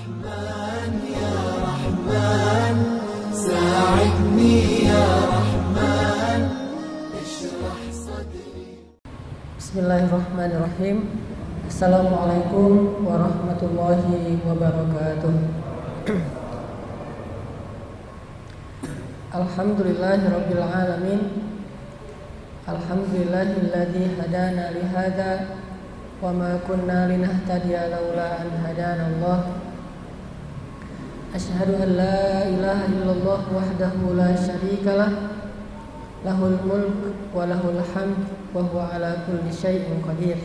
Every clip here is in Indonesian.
رحمن يا رحمن ساعدني يا رحمن اشرح صدري. Bismillahirrahmanirrahim. Assalamualaikum warahmatullahi wabarakatuh. Alhamdulillahirabbil alamin. Alhamdulillahilladzi hadana li hadza wa ma kunna linahtadiya laula an hadanallah. Asyhadu an la ilaha illallah wahdahu la syarikalah, lahul mulk wa lahul hamd wa huwa ala kulli syai'in qadir.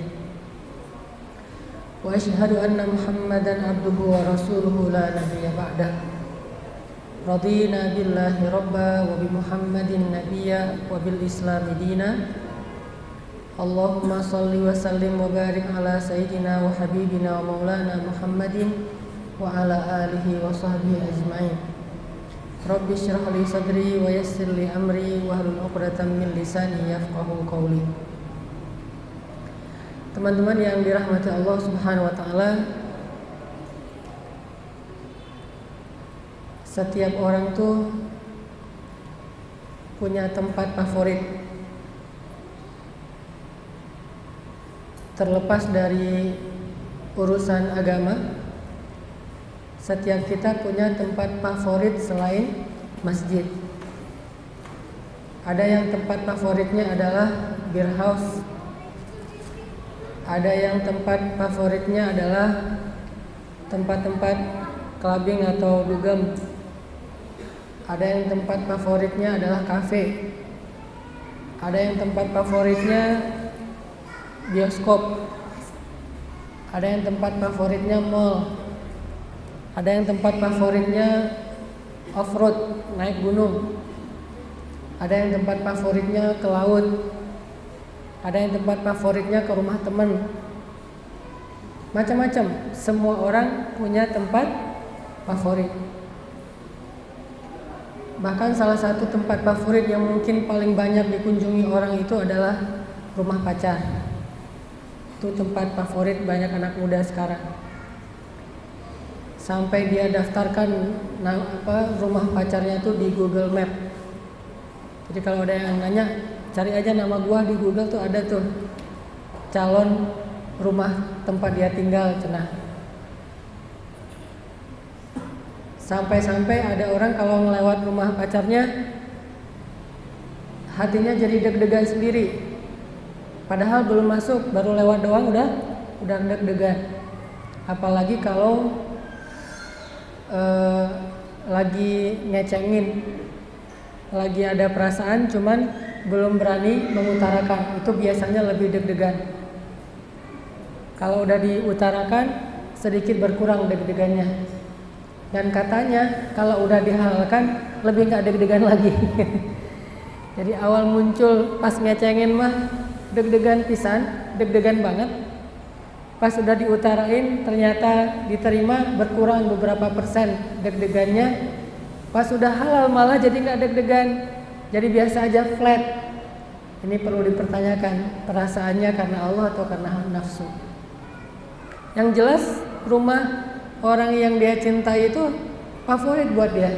Wa asyhadu anna Muhammadan abduhu wa rasuluhu la nabiyya ba'dah. Radina billahi rabba wa bi Muhammadin nabiyya wa bil islami dina. Allahumma salli wa sallim wa barik ala sayyidina wa habibina wa maulana Muhammadin wa ala alihi wa sahbihi ajma'in. Rabbi syrah li sadri wa yassir li amri wa hlul 'uqdatam min lisani yafqahu qawli. Teman-teman yang dirahmati Allah Subhanahu wa taala, setiap orang tuh punya tempat favorit. Terlepas dari urusan agama, setiap kita punya tempat favorit selain masjid. Ada yang tempat favoritnya adalah beer house. Ada yang tempat favoritnya adalah tempat-tempat clubbing atau dugem. Ada yang tempat favoritnya adalah kafe. Ada yang tempat favoritnya bioskop. Ada yang tempat favoritnya mall. Ada yang tempat favoritnya off-road, naik gunung. Ada yang tempat favoritnya ke laut. Ada yang tempat favoritnya ke rumah teman. Macam-macam. Semua orang punya tempat favorit. Bahkan salah satu tempat favorit yang mungkin paling banyak dikunjungi orang itu adalah rumah pacar. Itu tempat favorit banyak anak muda sekarang. Sampai dia daftarkan rumah pacarnya tuh di Google Map. Jadi kalau ada yang nanya, cari aja nama gua di Google tuh ada tuh calon rumah tempat dia tinggal, cenah. Sampai-sampai ada orang kalau ngelewat rumah pacarnya, hatinya jadi deg-degan sendiri. Padahal belum masuk, baru lewat doang udah deg-degan. Apalagi kalau lagi ngecengin, lagi ada perasaan cuman belum berani mengutarakan, itu biasanya lebih deg-degan. Kalau udah diutarakan sedikit berkurang deg-degannya. Dan katanya kalau udah dihalalkan lebih nggak deg-degan lagi. Jadi awal muncul pas ngecengin mah deg-degan pisan, deg-degan banget. Pas udah diutarain ternyata diterima, berkurang beberapa persen deg-degannya. Pas udah halal malah jadi nggak deg-degan, jadi biasa aja, flat. Ini perlu dipertanyakan, perasaannya karena Allah atau karena nafsu. Yang jelas rumah orang yang dia cintai itu favorit buat dia.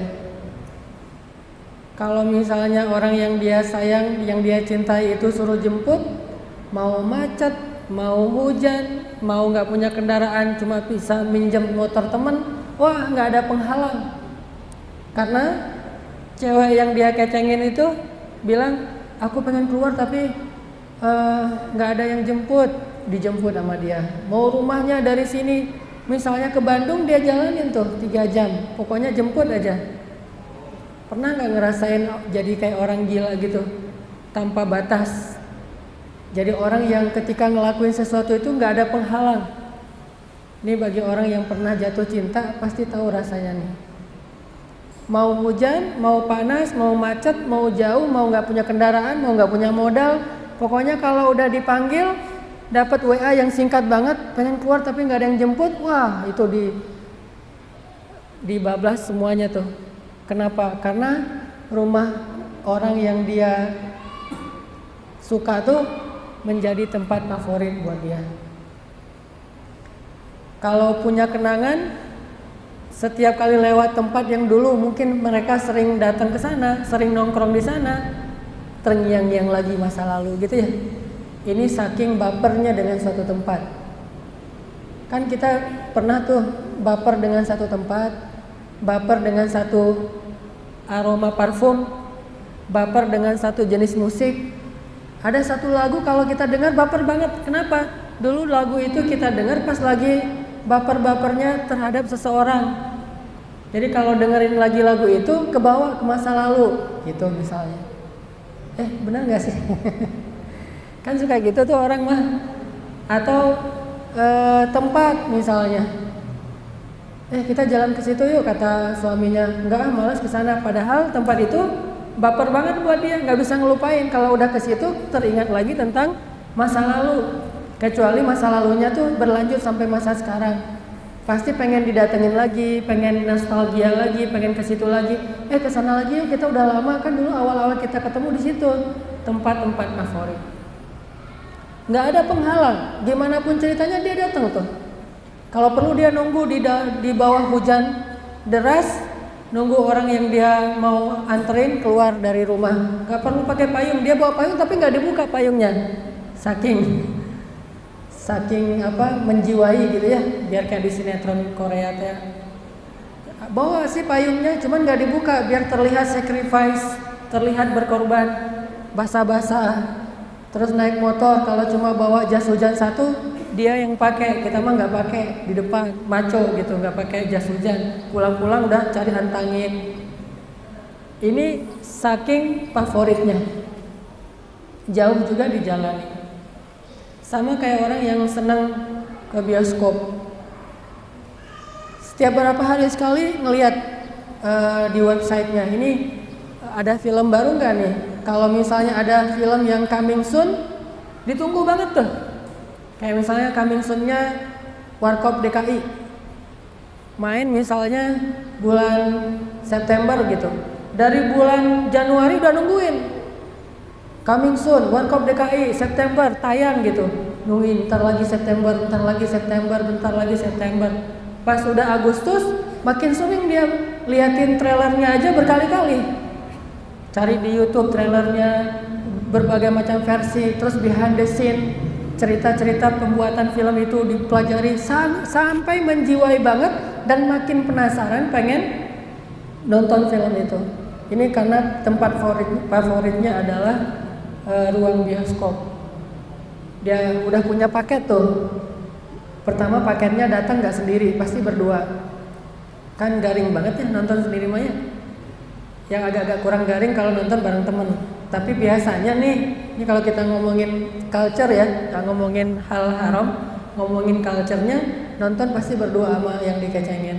Kalau misalnya orang yang dia sayang, yang dia cintai itu suruh jemput, mau macet, mau hujan, mau nggak punya kendaraan, cuma bisa minjem motor temen, wah nggak ada penghalang. Karena cewek yang dia kecengin itu bilang, aku pengen keluar tapi nggak ada yang jemput, dijemput sama dia. Mau rumahnya dari sini, misalnya ke Bandung, dia jalanin tuh 3 jam, pokoknya jemput aja. Pernah nggak ngerasain jadi kayak orang gila gitu, tanpa batas? Jadi orang yang ketika ngelakuin sesuatu itu nggak ada penghalang. Ini bagi orang yang pernah jatuh cinta pasti tahu rasanya nih. Mau hujan, mau panas, mau macet, mau jauh, mau nggak punya kendaraan, mau nggak punya modal, pokoknya kalau udah dipanggil, dapat WA yang singkat banget, pengen keluar tapi nggak ada yang jemput, wah itu dibablas semuanya tuh. Kenapa? Karena rumah orang yang dia suka tuh menjadi tempat favorit buat dia. Kalau punya kenangan, setiap kali lewat tempat yang dulu mungkin mereka sering datang ke sana, sering nongkrong di sana, terngiang-ngiang lagi masa lalu gitu ya. Ini saking bapernya dengan suatu tempat. Kan kita pernah tuh baper dengan satu tempat, baper dengan satu aroma parfum, baper dengan satu jenis musik. Ada satu lagu kalau kita dengar baper banget. Kenapa? Dulu lagu itu kita dengar pas lagi baper-bapernya terhadap seseorang. Jadi kalau dengerin lagi lagu itu kebawa ke masa lalu gitu misalnya. Benar gak sih? Kan suka gitu tuh orang mah. Atau tempat misalnya. Kita jalan ke situ yuk, kata suaminya. Enggak, malas ke sana. Padahal tempat itu baper banget buat dia, nggak bisa ngelupain. Kalau udah ke situ teringat lagi tentang masa lalu. Kecuali masa lalunya tuh berlanjut sampai masa sekarang. Pasti pengen didatengin lagi, pengen nostalgia lagi, pengen ke situ lagi. Ke sana lagi yuk, kita udah lama kan dulu awal-awal kita ketemu di situ. Tempat-tempat favorit. Nggak ada penghalang, gimana pun ceritanya dia datang tuh. Kalau perlu dia nunggu di bawah hujan deras, nunggu orang yang dia mau anterin keluar dari rumah. Nggak perlu pakai payung, dia bawa payung tapi nggak dibuka payungnya. Saking menjiwai gitu ya, biar kayak di sinetron Korea teh. Bawa sih payungnya, cuman nggak dibuka biar terlihat sacrifice, terlihat berkorban, basah-basah. Terus naik motor, kalau cuma bawa jas hujan satu, dia yang pakai, kita mah nggak pakai di depan, maco gitu, nggak pakai jas hujan. Pulang-pulang udah cari antangin. Ini saking favoritnya, jauh juga dijalani. Sama kayak orang yang senang ke bioskop. Setiap berapa hari sekali ngelihat di websitenya, ini ada film baru nggak nih? Kalau misalnya ada film yang coming soon, ditunggu banget tuh. Kayak misalnya coming soon-nya Warkop DKI. Main misalnya bulan September gitu. Dari bulan Januari udah nungguin. Coming soon, Warkop DKI, September, tayang gitu. Nungguin, bentar lagi September, bentar lagi September, bentar lagi September. Pas udah Agustus, makin sering dia liatin trailernya aja berkali-kali. Cari di YouTube trailernya, berbagai macam versi, terus behind the scene, cerita-cerita pembuatan film itu dipelajari sampai menjiwai banget dan makin penasaran pengen nonton film itu. Ini karena tempat favoritnya adalah ruang bioskop. Dia udah punya paket tuh. Pertama paketnya datang nggak sendiri, pasti berdua. Kan garing banget ya nonton sendiri mah ya. Yang agak-agak kurang garing kalau nonton bareng temen. Tapi biasanya nih, ini kalau kita ngomongin culture ya, nggak ngomongin hal haram, ngomongin culture-nya, nonton pasti berdua sama yang dikecengin.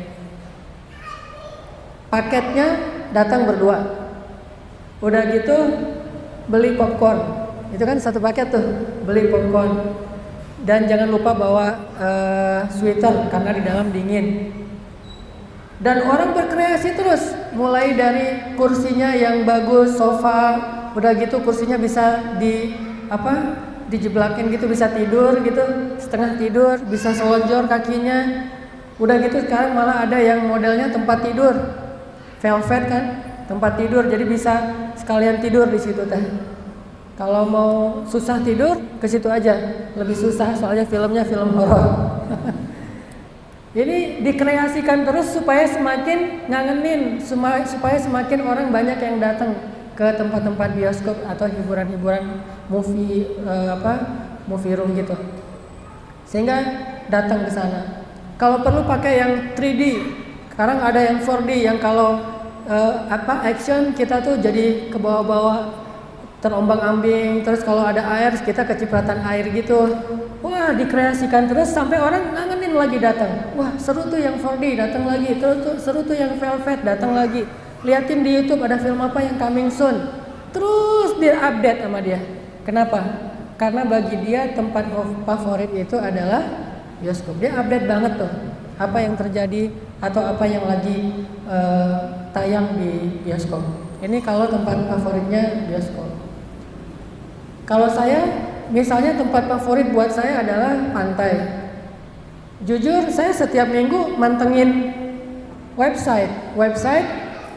Paketnya datang berdua. Udah gitu beli popcorn. Itu kan satu paket tuh, beli popcorn. Dan jangan lupa bawa sweater karena di dalam dingin. Dan orang berkreasi terus, mulai dari kursinya yang bagus, sofa, udah gitu kursinya bisa dijeblakin gitu, bisa tidur gitu, setengah tidur, bisa selonjor kakinya. Udah gitu sekarang malah ada yang modelnya tempat tidur, velvet kan, tempat tidur, jadi bisa sekalian tidur di situ teh. Kalau mau susah tidur ke situ aja, lebih susah soalnya filmnya film horor. Ini dikreasikan terus supaya semakin ngangenin, supaya semakin orang banyak yang datang ke tempat-tempat bioskop atau hiburan-hiburan movie room gitu. Sehingga datang ke sana. Kalau perlu pakai yang 3D. Sekarang ada yang 4D yang kalau action kita tuh jadi ke bawah-bawah, terombang-ambing, terus kalau ada air kita kecipratan air gitu. Wah, dikreasikan terus sampai orang ngangenin lagi datang. Wah, seru tuh yang 4D, datang lagi. Terus seru tuh yang velvet, datang lagi. Liatin di YouTube ada film apa yang coming soon. Terus dia update sama dia. Kenapa? Karena bagi dia tempat favorit itu adalah bioskop. Dia update banget tuh apa yang terjadi atau apa yang lagi tayang di bioskop. Ini kalau tempat favoritnya bioskop. Kalau saya, misalnya tempat favorit buat saya adalah pantai. Jujur, saya setiap minggu mantengin website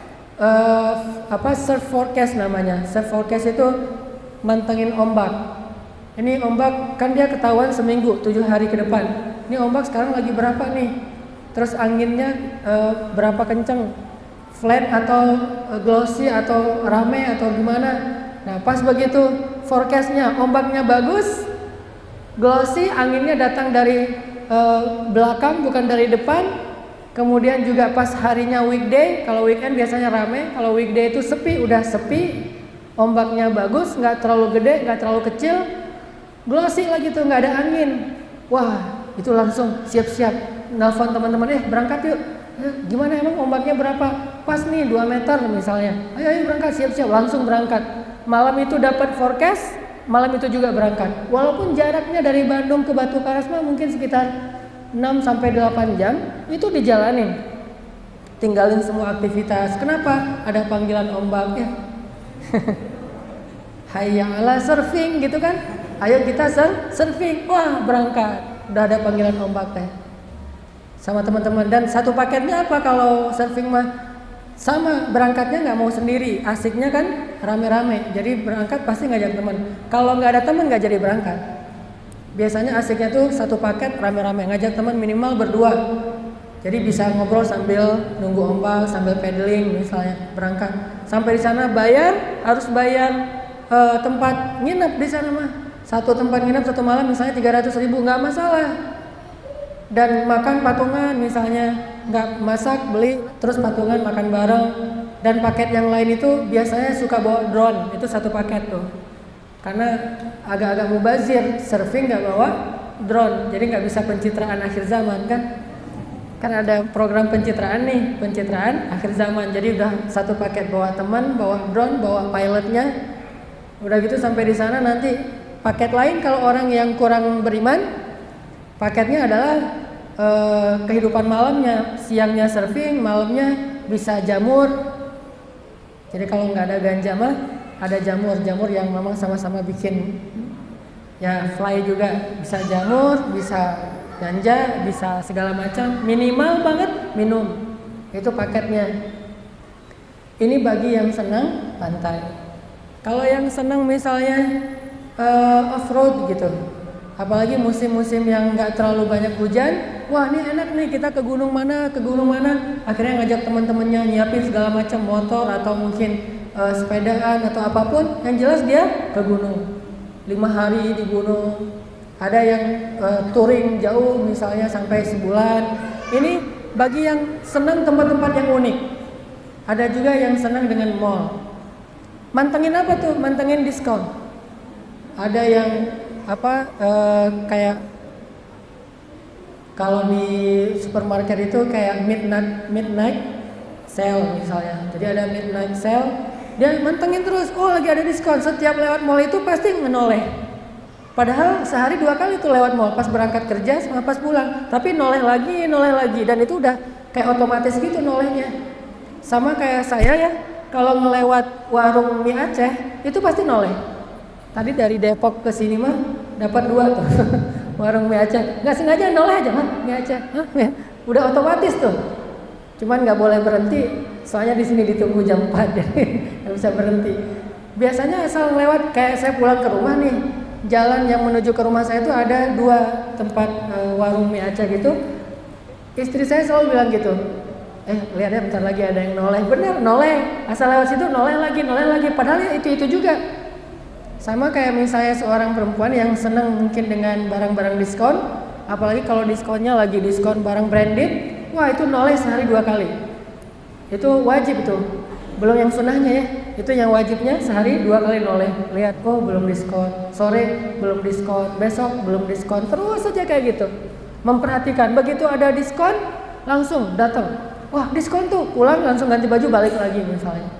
surf forecast namanya. Surf forecast itu mantengin ombak. Ini ombak kan dia ketahuan seminggu 7 hari ke depan. Ini ombak sekarang lagi berapa nih? Terus anginnya berapa kenceng? Flat atau glossy atau rame atau gimana? Nah pas begitu forecastnya ombaknya bagus, glossy, anginnya datang dari belakang bukan dari depan. Kemudian juga pas harinya weekday, kalau weekend biasanya rame, kalau weekday itu sepi, udah sepi, ombaknya bagus, nggak terlalu gede, nggak terlalu kecil, glossy lagi tuh, nggak ada angin. Wah, itu langsung siap-siap nelfon teman-teman, berangkat yuk. Gimana emang ombaknya berapa? Pas nih 2 meter misalnya. Ayo berangkat, siap-siap, langsung berangkat. Malam itu dapat forecast, malam itu juga berangkat. Walaupun jaraknya dari Bandung ke Batu Karas mungkin sekitar 6-8 jam, itu dijalanin. Tinggalin semua aktivitas. Kenapa? Ada panggilan ombak ya. Hayya ala surfing gitu kan. Ayo kita surfing. Wah, berangkat. Udah ada panggilan ombak teh. Sama teman-teman. Dan satu paketnya apa kalau surfing mah? Sama, berangkatnya nggak mau sendiri. Asiknya kan rame-rame. Jadi berangkat pasti ngajak teman. Kalau nggak ada teman nggak jadi berangkat. Biasanya asiknya tuh satu paket rame-rame, ngajak teman minimal berdua. Jadi bisa ngobrol sambil nunggu ombak, sambil paddling misalnya berangkat. Sampai di sana harus bayar tempat nginep di sana mah. Satu tempat nginep satu malam misalnya 300.000 nggak masalah. Dan makan patungan misalnya, nggak masak beli terus patungan makan bareng. Dan paket yang lain itu biasanya suka bawa drone, itu satu paket tuh. Karena agak-agak mubazir, surfing nggak bawa drone, jadi nggak bisa pencitraan akhir zaman kan? Kan ada program pencitraan nih, pencitraan akhir zaman. Jadi udah satu paket bawa teman, bawa drone, bawa pilotnya. Udah gitu sampai di sana nanti paket lain kalau orang yang kurang beriman, paketnya adalah kehidupan malamnya, siangnya surfing, malamnya bisa jamur. Jadi kalau nggak ada ganja mah ada jamur yang memang sama-sama bikin ya fly juga, bisa jamur, bisa ganja, bisa segala macam. Minimal banget minum, itu paketnya. Ini bagi yang senang pantai. Kalau yang senang misalnya off road gitu, apalagi musim-musim yang nggak terlalu banyak hujan, wah ini enak nih, kita ke gunung mana, akhirnya ngajak teman-temannya nyiapin segala macam motor atau mungkin sepedaan atau apapun, yang jelas dia ke gunung 5 hari di gunung. Ada yang touring jauh misalnya sampai sebulan. Ini bagi yang senang tempat-tempat yang unik. Ada juga yang senang dengan mall. Mantengin apa tuh? Mantengin diskon. Ada yang kayak kalau di supermarket itu kayak midnight sale misalnya. Jadi ada midnight sale. Dia mantengin terus, lagi ada diskon. Setiap lewat mall itu pasti menoleh. Padahal sehari 2 kali tuh lewat mall, pas berangkat kerja sama pas pulang. Tapi noleh lagi, dan itu udah kayak otomatis gitu nolehnya. Sama kayak saya ya, kalau ngelewat warung mie Aceh, itu pasti noleh. Tadi dari Depok ke sini mah dapat 2 tuh warung mie Aceh. Nggak sengaja noleh aja, mie Aceh. Udah otomatis tuh. Cuman nggak boleh berhenti, soalnya di sini ditunggu jam 4, jadi nggak bisa berhenti. Biasanya asal lewat, kayak saya pulang ke rumah nih, jalan yang menuju ke rumah saya itu ada 2 tempat warung mie Aceh gitu. Istri saya selalu bilang gitu, lihat ya bentar lagi ada yang noleh. Bener, noleh, asal lewat situ noleh lagi. Padahal ya itu juga. Sama kayak misalnya seorang perempuan yang senang mungkin dengan barang-barang diskon, apalagi kalau diskonnya lagi diskon barang branded. Wah itu noleh sehari 2 kali. Itu wajib tuh. Belum yang sunnahnya ya. Itu yang wajibnya sehari 2 kali noleh. Lihat, belum diskon. Sore belum diskon. Besok belum diskon. Terus saja kayak gitu. Memperhatikan. Begitu ada diskon, langsung datang. Wah diskon tuh. Pulang langsung ganti baju balik lagi misalnya.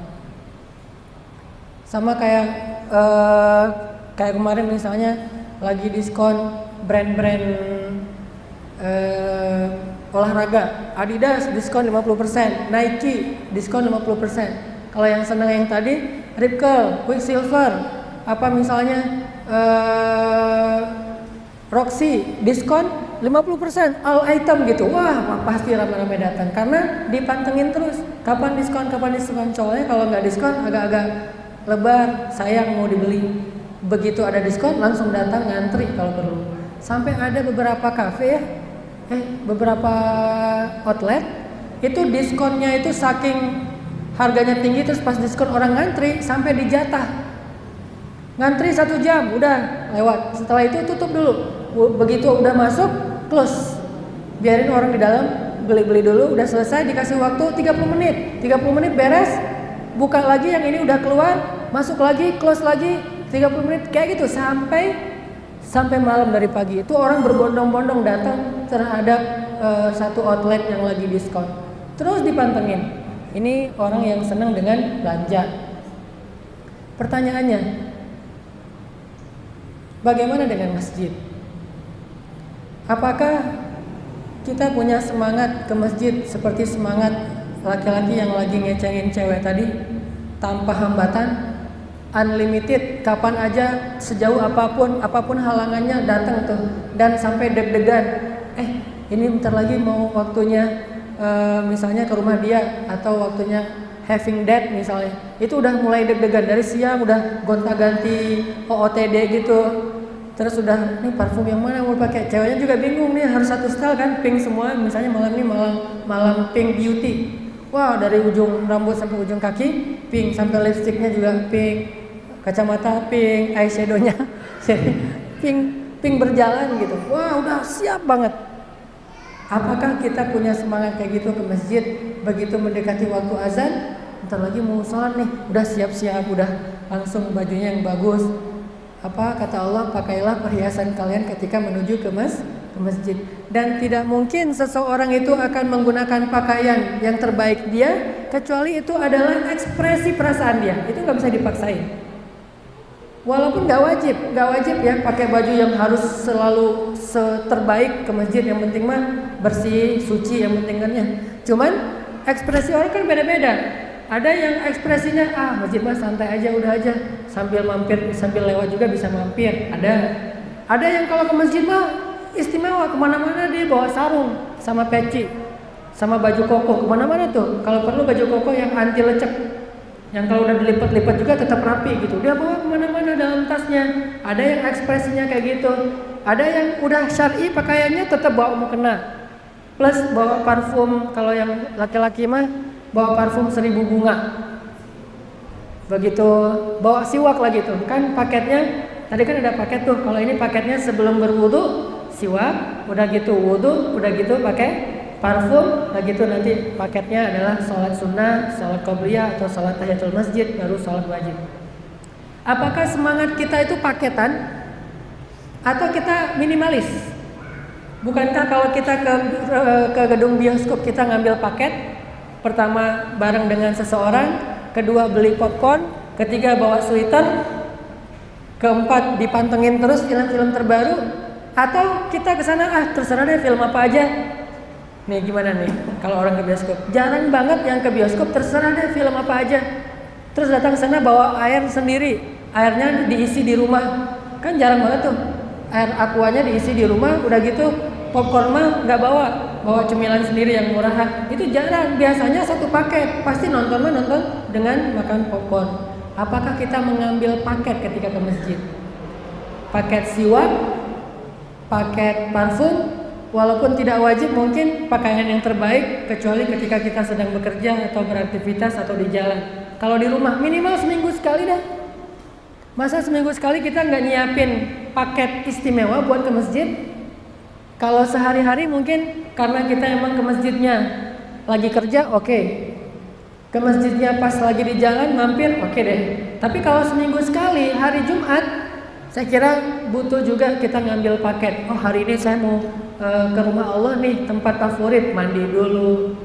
Sama kayak kemarin misalnya lagi diskon brand-brand olahraga, Adidas diskon 50%, Nike diskon 50%. Kalau yang senang yang tadi, Rip Curl, Quicksilver, apa misalnya Roxy diskon 50% all item gitu. Wah, pasti ramai-ramai datang karena dipantengin terus. Kapan diskon, kapan diskon. Soalnya kalau nggak diskon agak-agak lebar, sayang mau dibeli. Begitu ada diskon langsung datang ngantri kalau perlu. Sampai ada beberapa kafe ya, beberapa outlet itu diskonnya itu saking harganya tinggi, terus pas diskon orang ngantri sampai dijatah. Ngantri 1 jam udah lewat. Setelah itu tutup dulu. Begitu udah masuk close. Biarin orang di dalam beli-beli dulu, udah selesai dikasih waktu 30 menit. 30 menit beres, buka lagi yang ini udah keluar, masuk lagi, close lagi 30 menit kayak gitu sampai malam dari pagi. Itu orang berbondong-bondong datang terhadap satu outlet yang lagi diskon. Terus dipantengin. Ini orang yang senang dengan belanja. Pertanyaannya, bagaimana dengan masjid? Apakah kita punya semangat ke masjid seperti semangat laki-laki yang lagi ngecengin cewek tadi, tanpa hambatan, unlimited, kapan aja, sejauh apapun halangannya datang tuh, dan sampai deg-degan. Ini bentar lagi mau waktunya misalnya ke rumah dia, atau waktunya having date misalnya, itu udah mulai deg-degan dari siang, udah gonta-ganti OOTD gitu. Terus udah, nih parfum yang mana mau pakai? Ceweknya juga bingung nih, harus satu style kan, pink semua. Misalnya malam ini malam pink beauty. Wah, dari ujung rambut sampai ujung kaki pink, sampai lipstiknya juga pink, kacamata pink, eyeshadownya pink berjalan gitu. Wah, udah siap banget. Apakah kita punya semangat kayak gitu ke masjid? Begitu mendekati waktu azan, bentar lagi mau sholat nih, udah siap-siap, udah langsung bajunya yang bagus. Apa kata Allah, pakailah perhiasan kalian ketika menuju ke masjid. Dan tidak mungkin seseorang itu akan menggunakan pakaian yang terbaik dia kecuali itu adalah ekspresi perasaan dia. Itu nggak bisa dipaksain. Walaupun nggak wajib ya pakai baju yang harus selalu terbaik ke masjid. Yang penting mah bersih, suci, yang penting kan ya. Cuman ekspresi orang kan beda-beda. Ada yang ekspresinya masjid mah santai aja, udah aja, sambil mampir, sambil lewat juga bisa mampir. Ada yang kalau ke masjid mah istimewa, kemana-mana dia bawa sarung sama peci, sama baju koko kemana-mana tuh. Kalau perlu baju koko yang anti lecek, yang kalau udah dilipat-lipat juga tetap rapi gitu. Dia bawa kemana-mana dalam tasnya. Ada yang ekspresinya kayak gitu. Ada yang udah syar'i pakaiannya tetap bawa mukena, plus bawa parfum. Kalau yang laki-laki mah bawa parfum 1000 bunga. Begitu bawa siwak lagi tuh. Kan paketnya tadi kan ada paket tuh. Kalau ini paketnya sebelum berwudu siwak, udah gitu wudu, udah gitu pakai parfum, udah gitu nanti paketnya adalah sholat sunnah, sholat qobliyah atau sholat tahiyatul masjid, baru sholat wajib. Apakah semangat kita itu paketan atau kita minimalis? Bukankah kalau kita ke gedung bioskop kita ngambil paket? Pertama bareng dengan seseorang, kedua beli popcorn, ketiga bawa sweater, keempat dipantengin terus film-film terbaru, atau kita kesana terserah deh film apa aja. Nih gimana nih kalau orang ke bioskop? Jarang banget yang ke bioskop terserah deh film apa aja. Terus datang ke sana bawa air sendiri, airnya diisi di rumah, kan jarang banget tuh. Air aquanya diisi di rumah, udah gitu popcorn mah nggak bawa cemilan sendiri yang murahan. Itu jarang. Biasanya satu paket, pasti nonton dengan makan popcorn. Apakah kita mengambil paket ketika ke masjid? Paket siwak, paket parfum, walaupun tidak wajib mungkin pakaian yang terbaik kecuali ketika kita sedang bekerja atau beraktivitas atau di jalan. Kalau di rumah minimal seminggu sekali dah. Masa seminggu sekali kita nggak nyiapin paket istimewa buat ke masjid? Kalau sehari-hari mungkin karena kita emang ke masjidnya lagi kerja, oke. Ke masjidnya pas lagi di jalan mampir, oke deh. Tapi kalau seminggu sekali hari Jumat, saya kira butuh juga kita ngambil paket. Oh hari ini saya mau ke rumah Allah nih, tempat favorit, mandi dulu.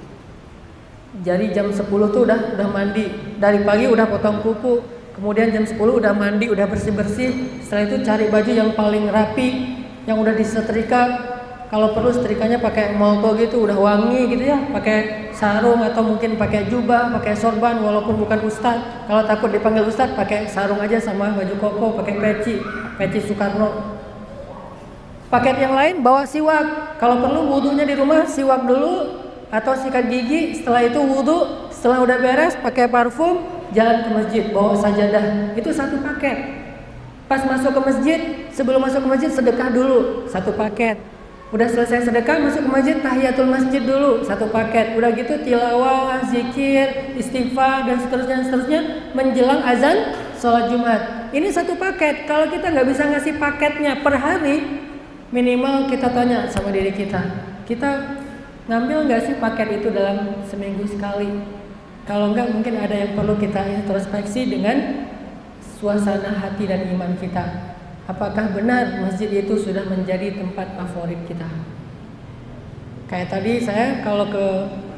Jadi jam 10 tuh udah mandi. Dari pagi udah potong kuku. Kemudian jam 10 udah mandi, udah bersih-bersih. Setelah itu cari baju yang paling rapi, yang udah disetrika. Kalau perlu setrikanya pakai molto gitu, udah wangi gitu ya. Pakai sarung atau mungkin pakai jubah, pakai sorban walaupun bukan ustadz. Kalau takut dipanggil ustadz, pakai sarung aja sama baju koko, pakai peci Soekarno. Paket yang lain bawa siwak. Kalau perlu wudunya di rumah siwak dulu atau sikat gigi. Setelah itu wudu. Setelah udah beres pakai parfum, jalan ke masjid bawa sajadah. Itu satu paket. Pas masuk ke masjid, sebelum masuk ke masjid sedekah dulu, satu paket. Udah selesai sedekah masuk ke masjid, tahiyatul masjid dulu, satu paket. Udah gitu tilawah, zikir, istighfar dan seterusnya menjelang azan sholat Jumat. Ini satu paket. Kalau kita nggak bisa ngasih paketnya per hari, minimal kita tanya sama diri kita ngambil nggak sih paket itu dalam seminggu sekali? Kalau nggak, mungkin ada yang perlu kita introspeksi dengan suasana hati dan iman kita. Apakah benar masjid itu sudah menjadi tempat favorit kita? Kayak tadi saya kalau ke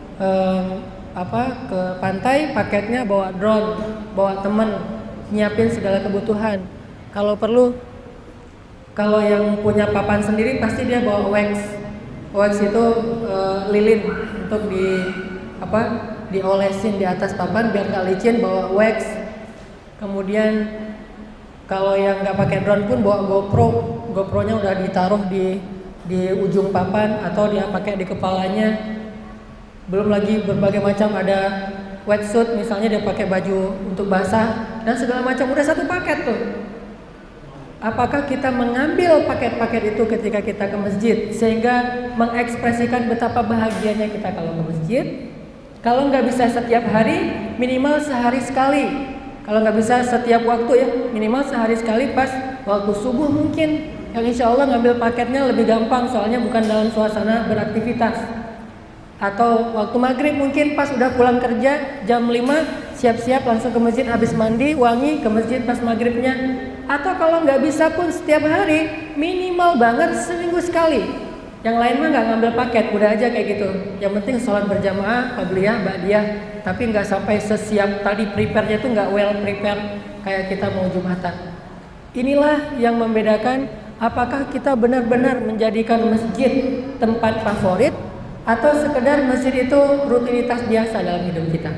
pantai, paketnya bawa drone, bawa teman, nyiapin segala kebutuhan. Kalau perlu, kalau yang punya papan sendiri pasti dia bawa wax. Wax itu lilin untuk diolesin di atas papan biar nggak licin, bawa wax. Kemudian kalau yang nggak pakai drone pun bawa GoPro-nya udah ditaruh di ujung papan atau dia pakai di kepalanya. Belum lagi berbagai macam, ada wetsuit misalnya, dia pakai baju untuk basah dan segala macam, udah satu paket tuh. Apakah kita mengambil paket-paket itu ketika kita ke masjid sehingga mengekspresikan betapa bahagianya kita kalau ke masjid? Kalau nggak bisa setiap hari, minimal sehari sekali. Kalau nggak bisa setiap waktu ya, minimal sehari sekali pas waktu subuh mungkin. Yang insya Allah ngambil paketnya lebih gampang soalnya bukan dalam suasana beraktivitas. Atau waktu maghrib mungkin pas udah pulang kerja jam 5, siap-siap langsung ke masjid, habis mandi, wangi ke masjid pas maghribnya. Atau kalau nggak bisa pun setiap hari, minimal banget seminggu sekali. Yang lain mah nggak ngambil paket, udah aja kayak gitu. Yang penting sholat berjamaah, qabliyah, ba'diyah, tapi nggak sampai sesiap tadi, prepare-nya tuh nggak well prepare kayak kita mau Jumatan. Inilah yang membedakan apakah kita benar-benar menjadikan masjid tempat favorit atau sekedar masjid itu rutinitas biasa dalam hidup kita.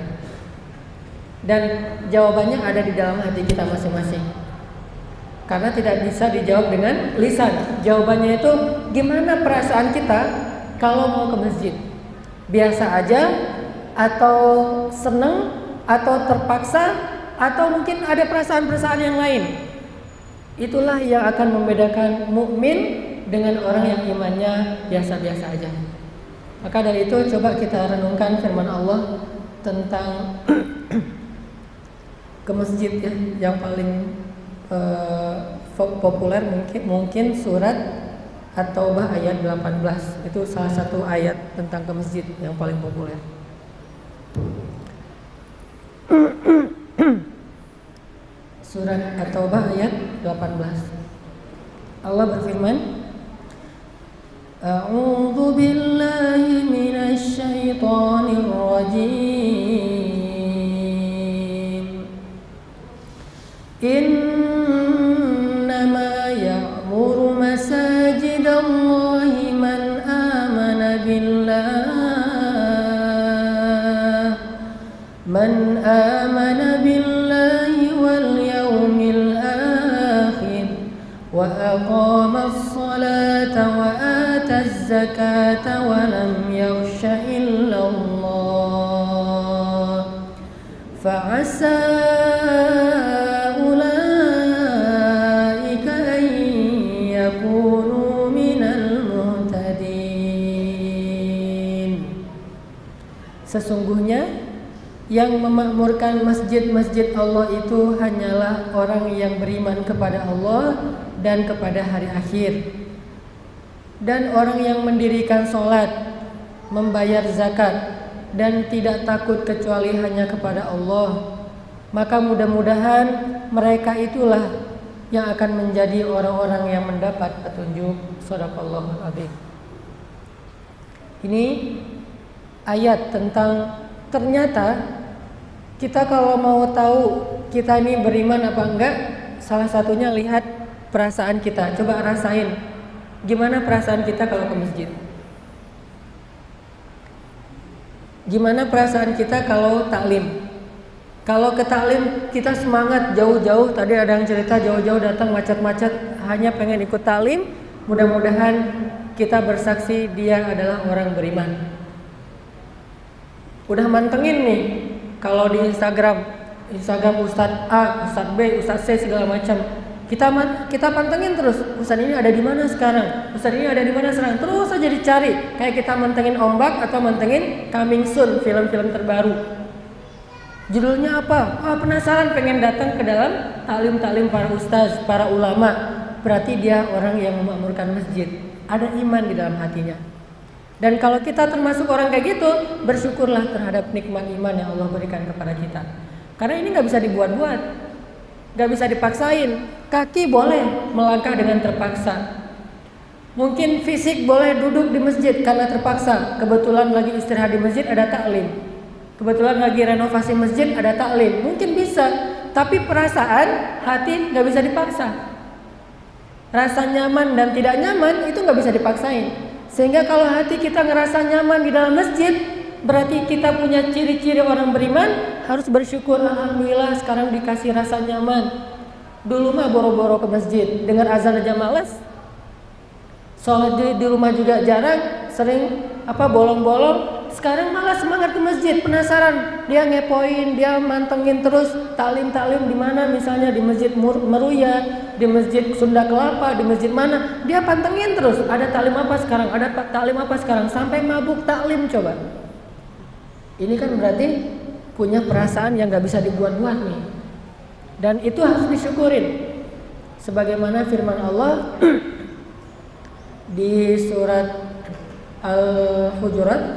Dan jawabannya ada di dalam hati kita masing-masing. Karena tidak bisa dijawab dengan lisan. Jawabannya itu gimana perasaan kita kalau mau ke masjid? Biasa aja, atau seneng, atau terpaksa, atau mungkin ada perasaan-perasaan yang lain. Itulah yang akan membedakan mukmin dengan orang yang imannya biasa-biasa aja. Maka dari itu coba kita renungkan firman Allah tentang ke masjid ya, yang paling populer mungkin surat At-Taubah ayat 18. Itu salah satu ayat tentang ke masjid yang paling populer. Surat At-Taubah ayat 18. Allah berfirman, A'udzu billahi minasy syaithanir rajim. Innama ya'muru masajidallahi man amana billahi wal yawmil akhir wa aqamas salata wa ataz zakata wa lam yakhsha illallah fa'asa Sesungguhnya yang memakmurkan masjid-masjid Allah itu hanyalah orang yang beriman kepada Allah dan kepada hari akhir, dan orang yang mendirikan sholat, membayar zakat, dan tidak takut kecuali hanya kepada Allah. Maka mudah-mudahan mereka itulah yang akan menjadi orang-orang yang mendapat petunjuk. Shadaqallahul adzim. Ini ayat tentang ternyata kita kalau mau tahu kita ini beriman apa enggak, salah satunya lihat perasaan kita. Coba rasain gimana perasaan kita kalau ke masjid. Gimana perasaan kita kalau taklim. Kalau ke taklim kita semangat jauh-jauh. Tadi ada yang cerita jauh-jauh datang macet-macet hanya pengen ikut taklim. Mudah-mudahan kita bersaksi dia adalah orang beriman. Udah mantengin nih, kalau di Instagram Ustadz A, Ustadz B, Ustadz C segala macam. Kita pantengin terus. Ustadz ini ada di mana sekarang? Ustadz ini ada di mana sekarang? Terus aja dicari. Kayak kita mantengin ombak atau mantengin coming soon, film-film terbaru. Judulnya apa? Penasaran, pengen datang ke dalam taklim-taklim para ustaz, para ulama. Berarti dia orang yang memakmurkan masjid. Ada iman di dalam hatinya. Dan kalau kita termasuk orang kayak gitu, bersyukurlah terhadap nikmat iman yang Allah berikan kepada kita. Karena ini nggak bisa dibuat-buat, nggak bisa dipaksain. Kaki boleh melangkah dengan terpaksa. Mungkin fisik boleh duduk di masjid karena terpaksa. Kebetulan lagi istirahat di masjid ada taklim. Kebetulan lagi renovasi masjid ada taklim. Mungkin bisa, tapi perasaan hati nggak bisa dipaksa. Rasa nyaman dan tidak nyaman itu nggak bisa dipaksain. Sehingga kalau hati kita ngerasa nyaman di dalam masjid, berarti kita punya ciri-ciri orang beriman. Harus bersyukur, alhamdulillah sekarang dikasih rasa nyaman. Dulu mah boro-boro ke masjid, dengar azan aja males. Sholat di rumah juga jarang, sering bolong-bolong. Sekarang malah semangat ke masjid, penasaran. Dia ngepoin, dia mantengin terus taklim-taklim di mana, misalnya di Masjid Meruya, di Masjid Sunda Kelapa, di masjid mana. Dia pantengin terus, ada taklim apa sekarang, ada taklim apa sekarang, sampai mabuk taklim coba. Ini kan berarti punya perasaan yang gak bisa dibuat-buat nih. Dan itu harus disyukurin. Sebagaimana firman Allah di surat Al-Hujurat,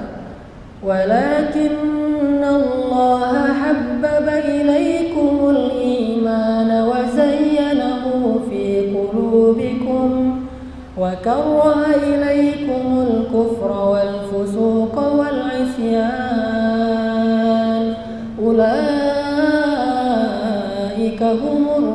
"Walakinnallaha habbaba ilaikumul imana wa zayyanahu fi qulubikum wa karraha ilaikumul kufra wal fusuqa wal 'isyan. Humur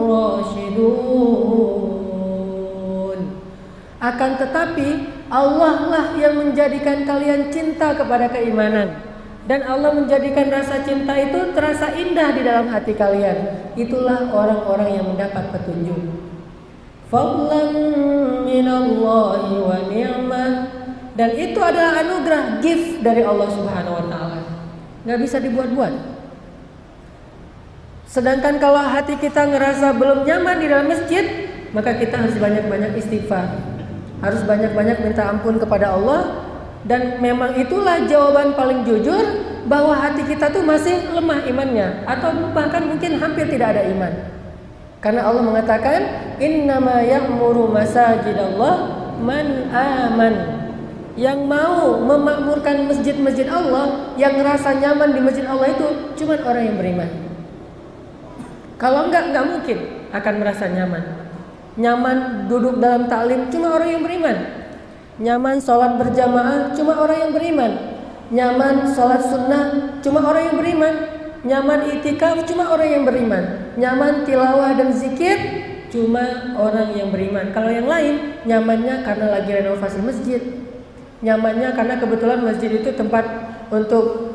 rasyidun." Akan tetapi Allah lah yang menjadikan kalian cinta kepada keimanan, dan Allah menjadikan rasa cinta itu terasa indah di dalam hati kalian. Itulah orang-orang yang mendapat petunjuk. Fadlan minallahi wa ni'mah. Dan itu adalah anugerah, gift dari Allah Subhanahu wa taala. Enggak bisa dibuat-buat. Sedangkan kalau hati kita ngerasa belum nyaman di dalam masjid, maka kita harus banyak-banyak istighfar. Harus banyak-banyak minta ampun kepada Allah. Dan memang itulah jawaban paling jujur bahwa hati kita tuh masih lemah imannya, atau bahkan mungkin hampir tidak ada iman. Karena Allah mengatakan, "Innama ya'muru masajidallah man aman." Yang mau memakmurkan masjid-masjid Allah, yang ngerasa nyaman di masjid Allah itu cuma orang yang beriman. Kalau enggak mungkin akan merasa nyaman. Nyaman duduk dalam taklim cuma orang yang beriman. Nyaman sholat berjamaah cuma orang yang beriman. Nyaman sholat sunnah cuma orang yang beriman. Nyaman itikaf cuma orang yang beriman. Nyaman tilawah dan zikir cuma orang yang beriman. Kalau yang lain nyamannya karena lagi renovasi masjid. Nyamannya karena kebetulan masjid itu tempat untuk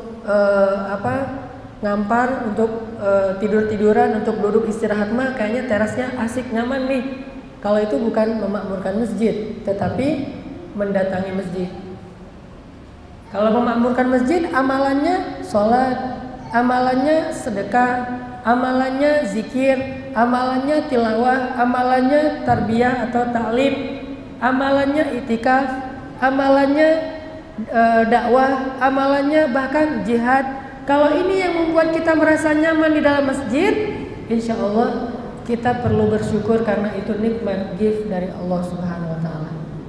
ngampar, untuk tidur-tiduran, untuk duduk istirahat mah kayaknya terasnya asik nyaman nih. Kalau itu bukan memakmurkan masjid, tetapi mendatangi masjid. Kalau memakmurkan masjid, amalannya sholat, amalannya sedekah, amalannya zikir, amalannya tilawah, amalannya tarbiyah atau ta'lim, amalannya itikaf, amalannya dakwah, amalannya bahkan jihad. Kalau ini yang membuat kita merasa nyaman di dalam masjid, insya Allah kita perlu bersyukur karena itu nikmat, gift dari Allah Subhanahu wa taala.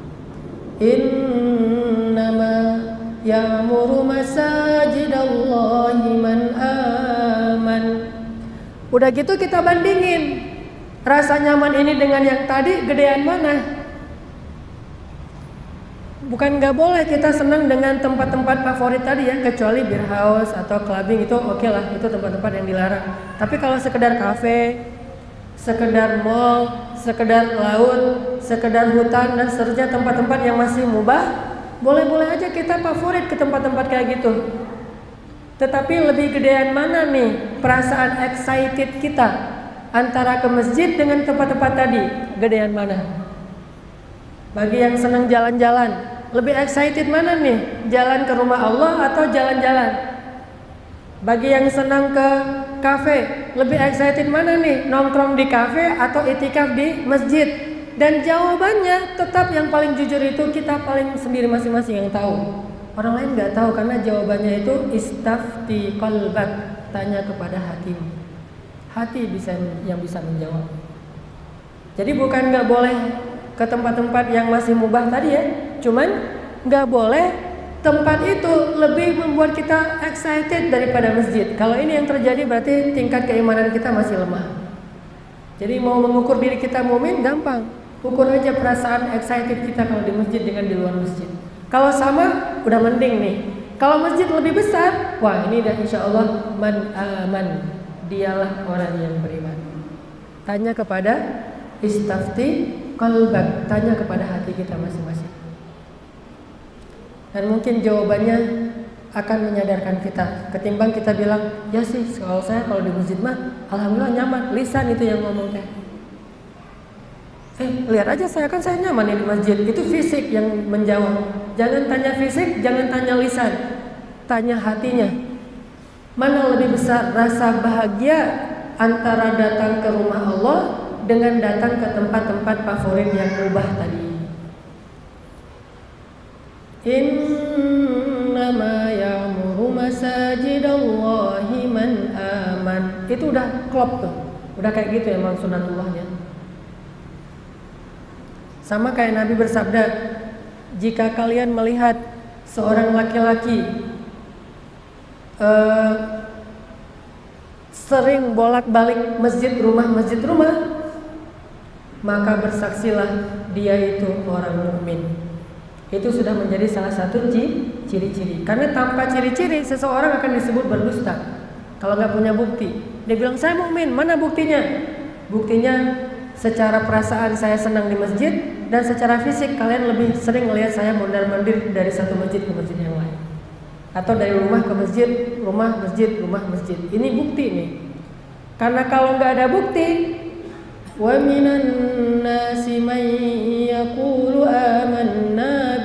Innama ya'muru masajidallahi man aman. Udah gitu kita bandingin rasa nyaman ini dengan yang tadi, gedean mana? Bukan nggak boleh kita senang dengan tempat-tempat favorit tadi ya, kecuali beer house atau clubbing itu oke lah, itu tempat-tempat yang dilarang. Tapi kalau sekedar kafe, sekedar mall, sekedar laut, sekedar hutan dan seterusnya, tempat-tempat yang masih mubah, boleh-boleh aja kita favorit ke tempat-tempat kayak gitu. Tetapi lebih gedean mana nih perasaan excited kita antara ke masjid dengan tempat-tempat tadi? Gedean mana? Bagi yang senang jalan-jalan, lebih excited mana nih? Jalan ke rumah Allah atau jalan-jalan? Bagi yang senang ke kafe, lebih excited mana nih? Nongkrong di kafe atau itikaf di masjid? Dan jawabannya tetap yang paling jujur itu kita paling sendiri masing-masing yang tahu. Orang lain nggak tahu karena jawabannya itu istafti qalbak, tanya kepada hatimu. Hati yang bisa menjawab. Jadi bukan nggak boleh ke tempat-tempat yang masih mubah tadi ya, cuman nggak boleh tempat itu lebih membuat kita excited daripada masjid. Kalau ini yang terjadi berarti tingkat keimanan kita masih lemah. Jadi mau mengukur diri kita mukmin gampang, ukur aja perasaan excited kita kalau di masjid dengan di luar masjid. Kalau sama udah mending nih. Kalau masjid lebih besar, wah ini dah insya Allah man aman, dialah orang yang beriman. Tanya kepada istafti qalbak, tanya kepada hati kita masing-masing. Dan mungkin jawabannya akan menyadarkan kita. Ketimbang kita bilang, ya sih kalau di masjid mah alhamdulillah nyaman, lisan itu yang ngomong teh. Lihat aja saya nyaman di masjid. Itu fisik yang menjawab. Jangan tanya fisik, jangan tanya lisan. Tanya hatinya. Mana lebih besar rasa bahagia antara datang ke rumah Allah dengan datang ke tempat-tempat favorit yang mubah tadi. Innama ya'muru masajidallahi man aman. Itu udah klop tuh. Udah kayak gitu emang sunnatullahnya. Sama kayak Nabi bersabda, jika kalian melihat seorang laki-laki sering bolak-balik masjid rumah, maka bersaksilah dia itu orang mukmin. Itu sudah menjadi salah satu ciri-ciri. Karena tanpa ciri-ciri seseorang akan disebut berdusta. Kalau nggak punya bukti, dia bilang saya mukmin, mana buktinya? Buktinya secara perasaan saya senang di masjid, dan secara fisik kalian lebih sering melihat saya mondar-mandir dari satu masjid ke masjid yang lain, atau dari rumah ke masjid, rumah masjid. Ini bukti nih. Karena kalau nggak ada bukti, wa minan nasi man yaqulu amanna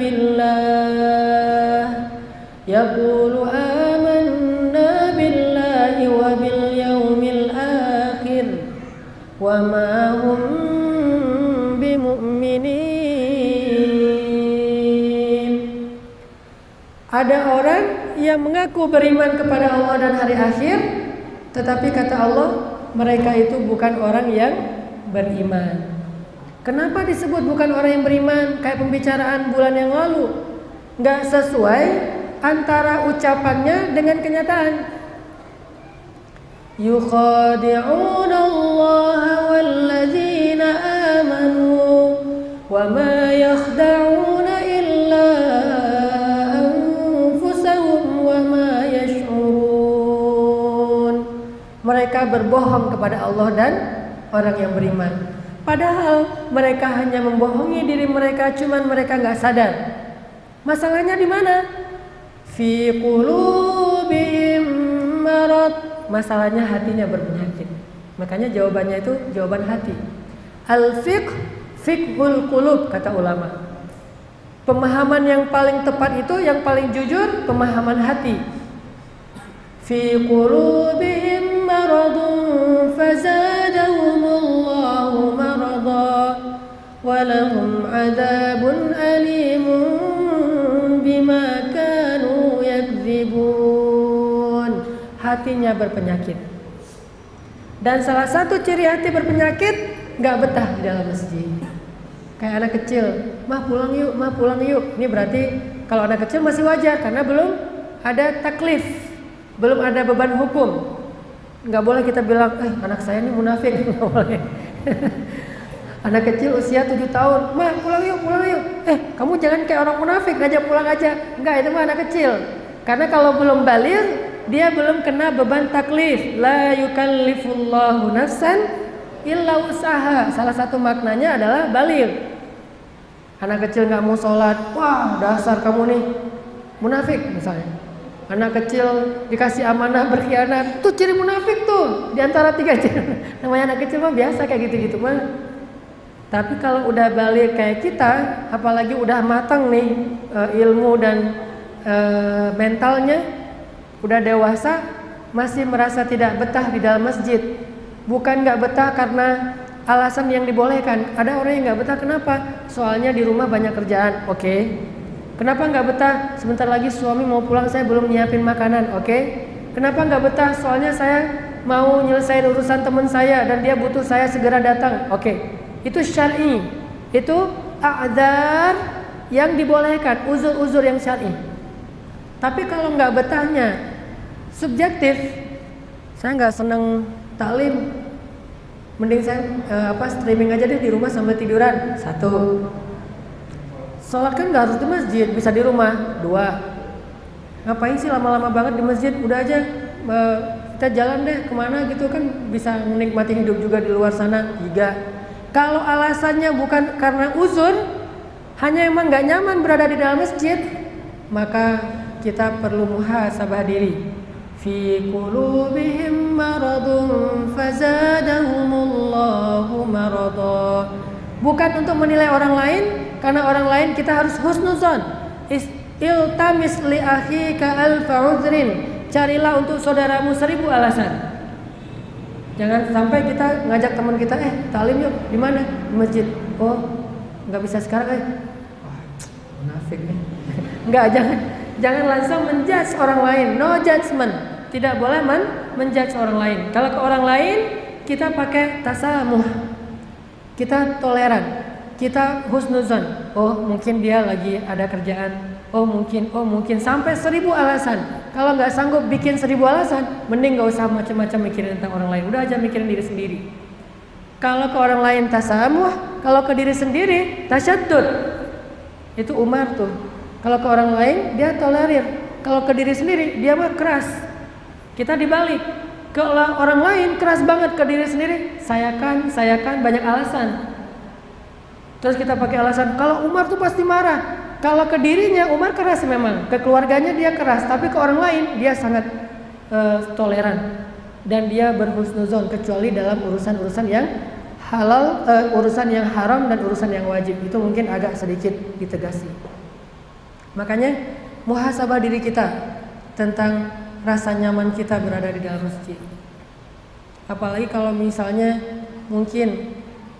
billahi wa bil yaumil akhir wa ma hum bimu'minin. Ada orang yang mengaku beriman kepada Allah dan hari akhir, tetapi kata Allah mereka itu bukan orang yang beriman. Kenapa disebut bukan orang yang beriman? Kayak pembicaraan bulan yang lalu, nggak sesuai antara ucapannya dengan kenyataan. Yukhadi'una Allah walladzina amanu wa ma yakhda'una illa anfusahum wa ma yash'urun. Mereka berbohong kepada Allah dan orang yang beriman. Padahal mereka hanya membohongi diri mereka, cuman mereka nggak sadar. Masalahnya di mana? Fi qulubihim marad. Masalahnya hatinya berpenyakit. Makanya jawabannya itu jawaban hati. Fiqhul qulub kata ulama. Pemahaman yang paling tepat itu, yang paling jujur, pemahaman hati. Fi qulubihim maradun fazadahumullahu marada walahum adzabun alimun bima kanu yakdzibun. Hatinya berpenyakit. Dan salah satu ciri hati berpenyakit, gak betah di dalam masjid. Kayak anak kecil, mah pulang yuk. Ini berarti kalau anak kecil masih wajar karena belum ada taklif, belum ada beban hukum. Gak boleh kita bilang, anak saya ini munafik. Gak boleh. Anak kecil usia 7 tahun, mah pulang yuk. Kamu jangan kayak orang munafik, ngajak pulang aja. Enggak, itu mah anak kecil. Karena kalau belum baligh, dia belum kena beban taklif. La yukallifullahu nafsan illa usaha. Salah satu maknanya adalah baligh. Anak kecil nggak mau sholat, wah dasar kamu nih munafik misalnya. Anak kecil dikasih amanah berkhianat, tuh ciri munafik tuh. Di antara 3 ciri. Namanya anak kecil mah biasa kayak gitu-gitu mah. Tapi kalau udah balik kayak kita, apalagi udah matang nih ilmu dan mentalnya, udah dewasa, masih merasa tidak betah di dalam masjid. Bukan nggak betah karena alasan yang dibolehkan. Ada orang yang nggak betah kenapa? Soalnya di rumah banyak kerjaan. Oke. Kenapa nggak betah? Sebentar lagi suami mau pulang, saya belum nyiapin makanan. Oke. Kenapa nggak betah? Soalnya saya mau nyelesain urusan teman saya dan dia butuh saya segera datang. Oke. Itu syar'i. Itu a'dzar yang dibolehkan, uzur-uzur yang syar'i. Tapi kalau nggak betahnya subjektif, saya nggak seneng taklim, mending saya streaming aja deh di rumah sambil tiduran. 1. Sholat kan nggak harus di masjid, bisa di rumah. 2. Ngapain sih lama-lama banget di masjid? Udah aja kita jalan deh kemana gitu kan, bisa menikmati hidup juga di luar sana. 3. Kalau alasannya bukan karena uzur, hanya emang nggak nyaman berada di dalam masjid, maka kita perlu muhasabah diri. Fi qulubihim maradun fazadahumullahu marada. Bukan untuk menilai orang lain, karena orang lain kita harus husnuzon. Iltamis li akhika alfa uzrin. Carilah untuk saudaramu 1000 alasan. Jangan sampai kita ngajak teman kita, taklim yuk, di mana? Di masjid. Oh, nggak bisa sekarang, wah, munafik nih. Nggak, jangan langsung menjudge orang lain. No judgment. Tidak boleh menjudge orang lain. Kalau ke orang lain, kita pakai tasamuh. Kita toleran. Kita husnuzon. Oh, mungkin dia lagi ada kerjaan. Oh mungkin sampai 1000 alasan. Kalau nggak sanggup bikin 1000 alasan, mending nggak usah macam-macam mikirin tentang orang lain. Udah aja mikirin diri sendiri. Kalau ke orang lain tasamuh, kalau ke diri sendiri tasyaddud. Itu Umar tuh. Kalau ke orang lain dia tolerir. Kalau ke diri sendiri dia mah keras. Kita dibalik. Kalau orang lain keras banget, ke diri sendiri sayakan banyak alasan. Terus kita pakai alasan kalau Umar tuh pasti marah. Kalau ke dirinya Umar keras memang, ke keluarganya dia keras, tapi ke orang lain dia sangat toleran dan dia berhusnuzon, kecuali dalam urusan-urusan yang halal, urusan yang haram dan urusan yang wajib. Itu mungkin agak sedikit ditegasi. Makanya muhasabah diri kita tentang rasa nyaman kita berada di dalam masjid. Apalagi kalau misalnya mungkin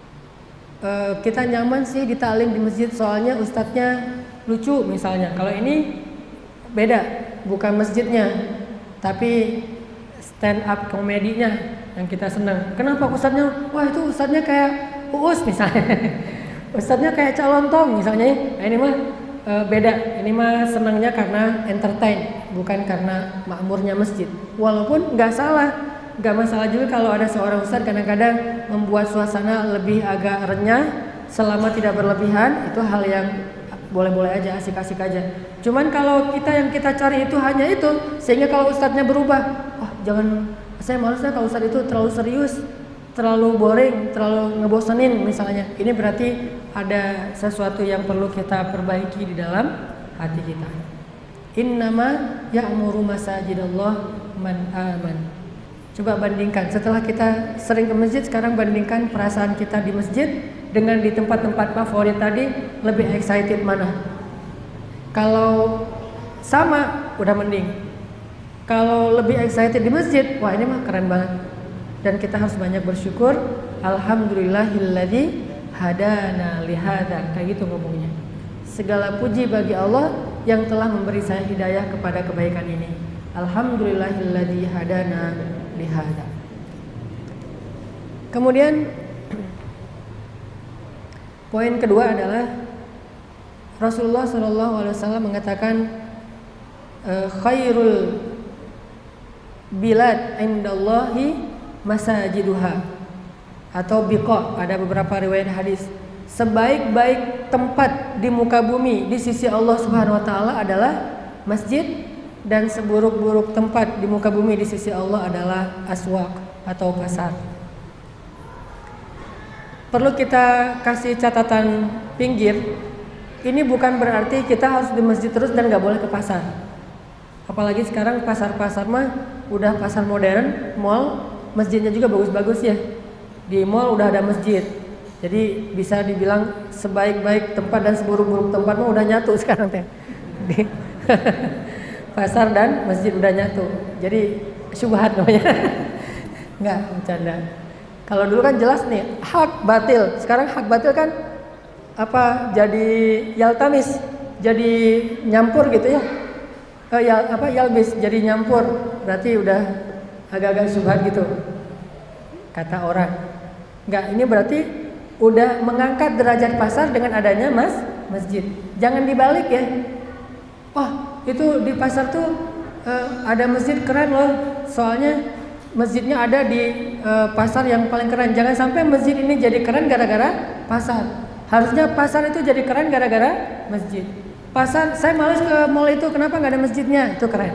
kita nyaman sih di taklim di masjid, soalnya ustadznya lucu misalnya. Kalau ini beda, bukan masjidnya, tapi stand up komedinya yang kita senang. Kenapa ustadznya? Wah, itu ustadznya kayak Uus misalnya. Ustadznya kayak Calontong misalnya. Nah, ini mah beda. Ini mah senangnya karena entertain, bukan karena makmurnya masjid. Walaupun nggak salah, nggak masalah juga kalau ada seorang ustadz kadang-kadang membuat suasana lebih agak renyah selama tidak berlebihan. Itu hal yang boleh-boleh aja, asik-asik aja. Cuman kalau yang kita cari itu hanya itu, sehingga kalau ustadznya berubah, jangan, saya malasnya kalau ustadz itu terlalu serius, terlalu boring, terlalu ngebosenin misalnya. Ini berarti ada sesuatu yang perlu kita perbaiki di dalam hati kita. Innama ya'muru masajidallah man aman. Coba bandingkan, setelah kita sering ke masjid, sekarang bandingkan perasaan kita di masjid dengan di tempat-tempat favorit tadi, lebih excited mana? Kalau sama, udah mending. Kalau lebih excited di masjid, wah ini mah keren banget. Dan kita harus banyak bersyukur. Alhamdulillahilladzi hadana lihada. Kayak gitu ngomongnya. Segala puji bagi Allah yang telah memberi saya hidayah kepada kebaikan ini. Alhamdulillahilladzi hadana lihada. Kemudian poin kedua adalah Rasulullah SAW mengatakan khairul bilad indallahi masajiduha, atau biqa. Ada beberapa riwayat hadis, sebaik-baik tempat di muka bumi di sisi Allah Subhanahu wa taala adalah masjid, dan seburuk-buruk tempat di muka bumi di sisi Allah adalah aswaq atau pasar. Perlu kita kasih catatan pinggir, ini bukan berarti kita harus di masjid terus dan gak boleh ke pasar. Apalagi sekarang pasar-pasar mah udah pasar modern, mall, masjidnya juga bagus-bagus ya. Di mall udah ada masjid, Jadi bisa dibilang sebaik-baik tempat dan seburuk-buruk tempat mah udah nyatu sekarang teh. Di pasar dan masjid udah nyatu. Jadi syubhat namanya. Enggak, bercanda. Kalau dulu kan jelas nih hak batil. Sekarang hak batil kan apa jadi yaltamis, jadi nyampur gitu ya. Yalbis jadi nyampur. Berarti udah agak-agak syubhat gitu. Kata orang. Enggak, ini berarti udah mengangkat derajat pasar dengan adanya masjid. Jangan dibalik ya. Wah, itu di pasar tuh ada masjid keren loh. Soalnya masjidnya ada di pasar yang paling keren. Jangan sampai masjid ini jadi keren gara-gara pasar. Harusnya pasar itu jadi keren gara-gara masjid. Pasar, saya males ke mall itu, kenapa nggak ada masjidnya? Itu keren.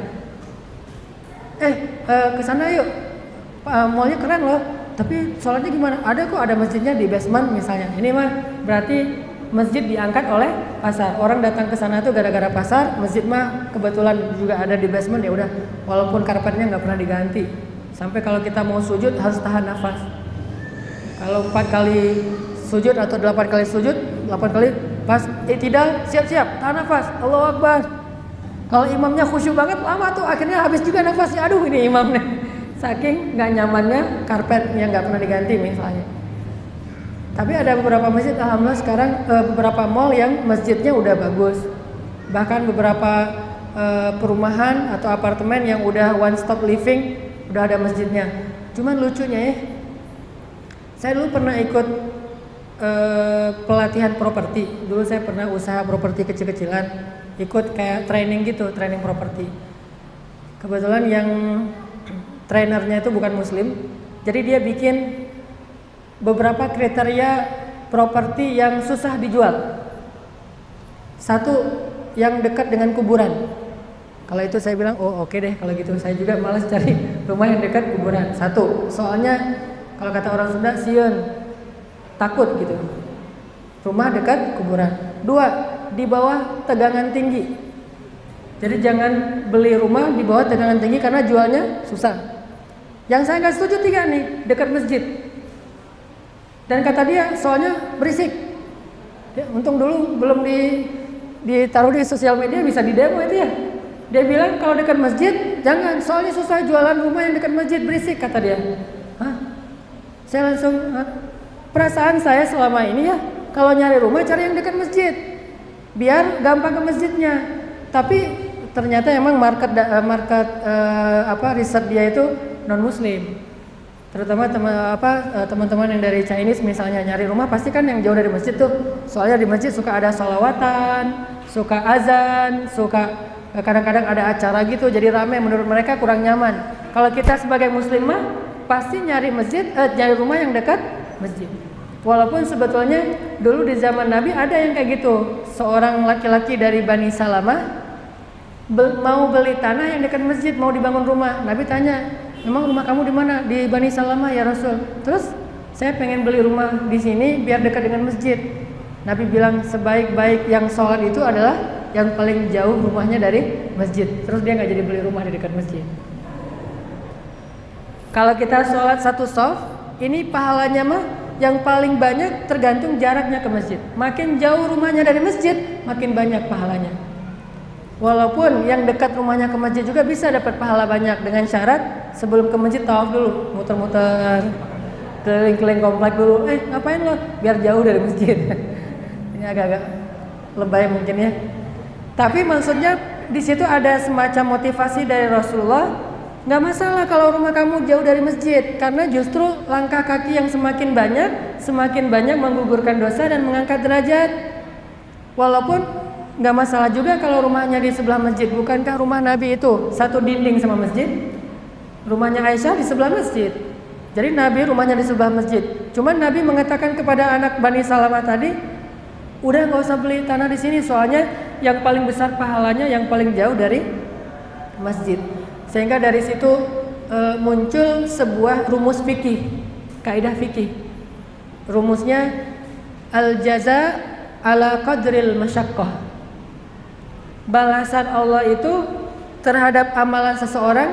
Ke sana yuk. Mallnya keren loh. Tapi soalnya gimana? Ada kok, ada masjidnya di basement misalnya. Ini mah berarti masjid diangkat oleh pasar. Orang datang ke sana tuh gara-gara pasar. Masjid mah kebetulan juga ada di basement, ya udah. Walaupun karpetnya nggak pernah diganti. Sampai kalau kita mau sujud harus tahan nafas. Kalau 4 kali sujud atau 8 kali sujud, 8 kali pas i'tidal, siap-siap, tahan nafas. Allahu Akbar. Kalau imamnya khusyuk banget, lama tuh akhirnya habis juga nafasnya. Aduh, ini imamnya. Saking nggak nyamannya karpet yang nggak pernah diganti misalnya. Tapi ada beberapa masjid, alhamdulillah sekarang beberapa mall yang masjidnya udah bagus. Bahkan beberapa perumahan atau apartemen yang udah one stop living udah ada masjidnya. Cuman lucunya ya, saya dulu pernah ikut pelatihan properti. Dulu saya pernah usaha properti kecil-kecilan, ikut kayak training gitu, training properti. Kebetulan yang trainernya itu bukan muslim, jadi dia bikin beberapa kriteria properti yang susah dijual. Satu, yang dekat dengan kuburan. Kalau itu saya bilang, oh oke deh kalau gitu. Saya juga malas cari rumah yang dekat kuburan. Satu, soalnya kalau kata orang Sunda, sieun, takut gitu. Rumah dekat kuburan. Dua, di bawah tegangan tinggi. Jadi jangan beli rumah di bawah tegangan tinggi karena jualnya susah. Yang saya nggak setuju 3 nih, dekat masjid. Dan kata dia, soalnya berisik. Ya, untung dulu belum ditaruh di sosial media, bisa di demo itu ya. Dia bilang kalau dekat masjid jangan, soalnya susah jualan rumah yang dekat masjid, berisik kata dia. Hah? Saya langsung, perasaan saya selama ini ya, kalau nyari rumah cari yang dekat masjid, biar gampang ke masjidnya. Tapi ternyata emang riset dia itu non muslim, terutama teman-teman yang dari Chinese misalnya nyari rumah pasti kan yang jauh dari masjid tuh. Soalnya di masjid suka ada sholawatan, suka azan, suka kadang-kadang ada acara gitu, jadi ramai, menurut mereka kurang nyaman. Kalau kita sebagai muslimah pasti nyari rumah yang dekat masjid. Walaupun sebetulnya dulu di zaman Nabi ada yang kayak gitu. Seorang laki-laki dari Bani Salamah mau beli tanah yang dekat masjid, mau dibangun rumah. Nabi tanya, memang rumah kamu di mana? Di Bani Salamah ya Rasul. Terus saya pengen beli rumah di sini biar dekat dengan masjid. Nabi bilang sebaik-baik yang sholat itu adalah yang paling jauh rumahnya dari masjid. Terus dia nggak jadi beli rumah di dekat masjid. Kalau kita sholat satu shaf, ini pahalanya mah yang paling banyak tergantung jaraknya ke masjid. Makin jauh rumahnya dari masjid, makin banyak pahalanya. Walaupun yang dekat rumahnya ke masjid juga bisa dapat pahala banyak, dengan syarat sebelum ke masjid tawaf dulu, muter-muter keliling-keliling komplek dulu. Ngapain lo? Biar jauh dari masjid. Ini agak-agak lebay mungkin ya. Tapi maksudnya di situ ada semacam motivasi dari Rasulullah. Nggak masalah kalau rumah kamu jauh dari masjid, karena justru langkah kaki yang semakin banyak menggugurkan dosa dan mengangkat derajat. Walaupun nggak masalah juga kalau rumahnya di sebelah masjid. Bukankah rumah Nabi itu satu dinding sama masjid? Rumahnya Aisyah di sebelah masjid. Jadi Nabi rumahnya di sebelah masjid. Cuman Nabi mengatakan kepada anak Bani Salamah tadi, udah nggak usah beli tanah di sini, soalnya yang paling besar pahalanya yang paling jauh dari masjid. Sehingga dari situ muncul sebuah rumus fikih, kaidah fikih. Rumusnya al-jaza ala qadril masyaqqah. Balasan Allah itu terhadap amalan seseorang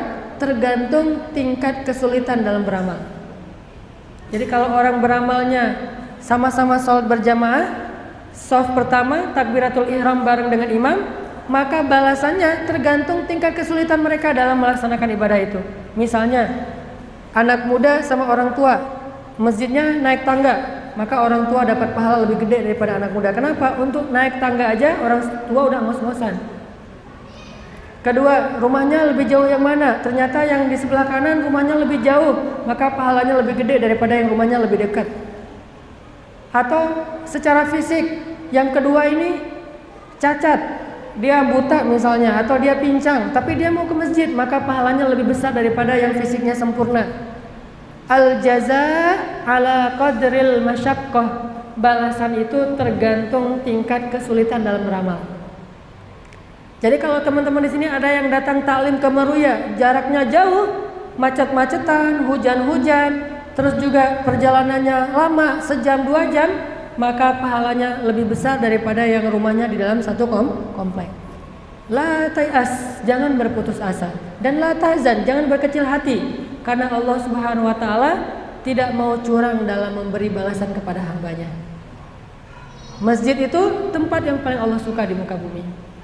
tergantung tingkat kesulitan dalam beramal. Jadi kalau orang beramalnya sama-sama sholat berjamaah, shaf pertama takbiratul ihram bareng dengan imam, maka balasannya tergantung tingkat kesulitan mereka dalam melaksanakan ibadah itu. Misalnya anak muda sama orang tua, masjidnya naik tangga, maka orang tua dapat pahala lebih gede daripada anak muda. Kenapa? Untuk naik tangga aja orang tua udah ngos-ngosan. Kedua, rumahnya lebih jauh yang mana? Ternyata yang di sebelah kanan rumahnya lebih jauh, maka pahalanya lebih gede daripada yang rumahnya lebih dekat. Atau secara fisik, yang kedua ini cacat, dia buta misalnya, atau dia pincang, tapi dia mau ke masjid, maka pahalanya lebih besar daripada yang fisiknya sempurna. Al-jaza ala qadril masyaqqah. Balasan itu tergantung tingkat kesulitan dalam beramal. Jadi kalau teman-teman di sini ada yang datang taklim ke Meruya, jaraknya jauh, macet-macetan, hujan-hujan, terus juga perjalanannya lama, sejam 2 jam, maka pahalanya lebih besar daripada yang rumahnya di dalam satu komplek. La tayas, jangan berputus asa, dan la tahzan, jangan berkecil hati, karena Allah Subhanahu wa taala tidak mau curang dalam memberi balasan kepada hambanya. Masjid itu tempat yang paling Allah suka di muka bumi.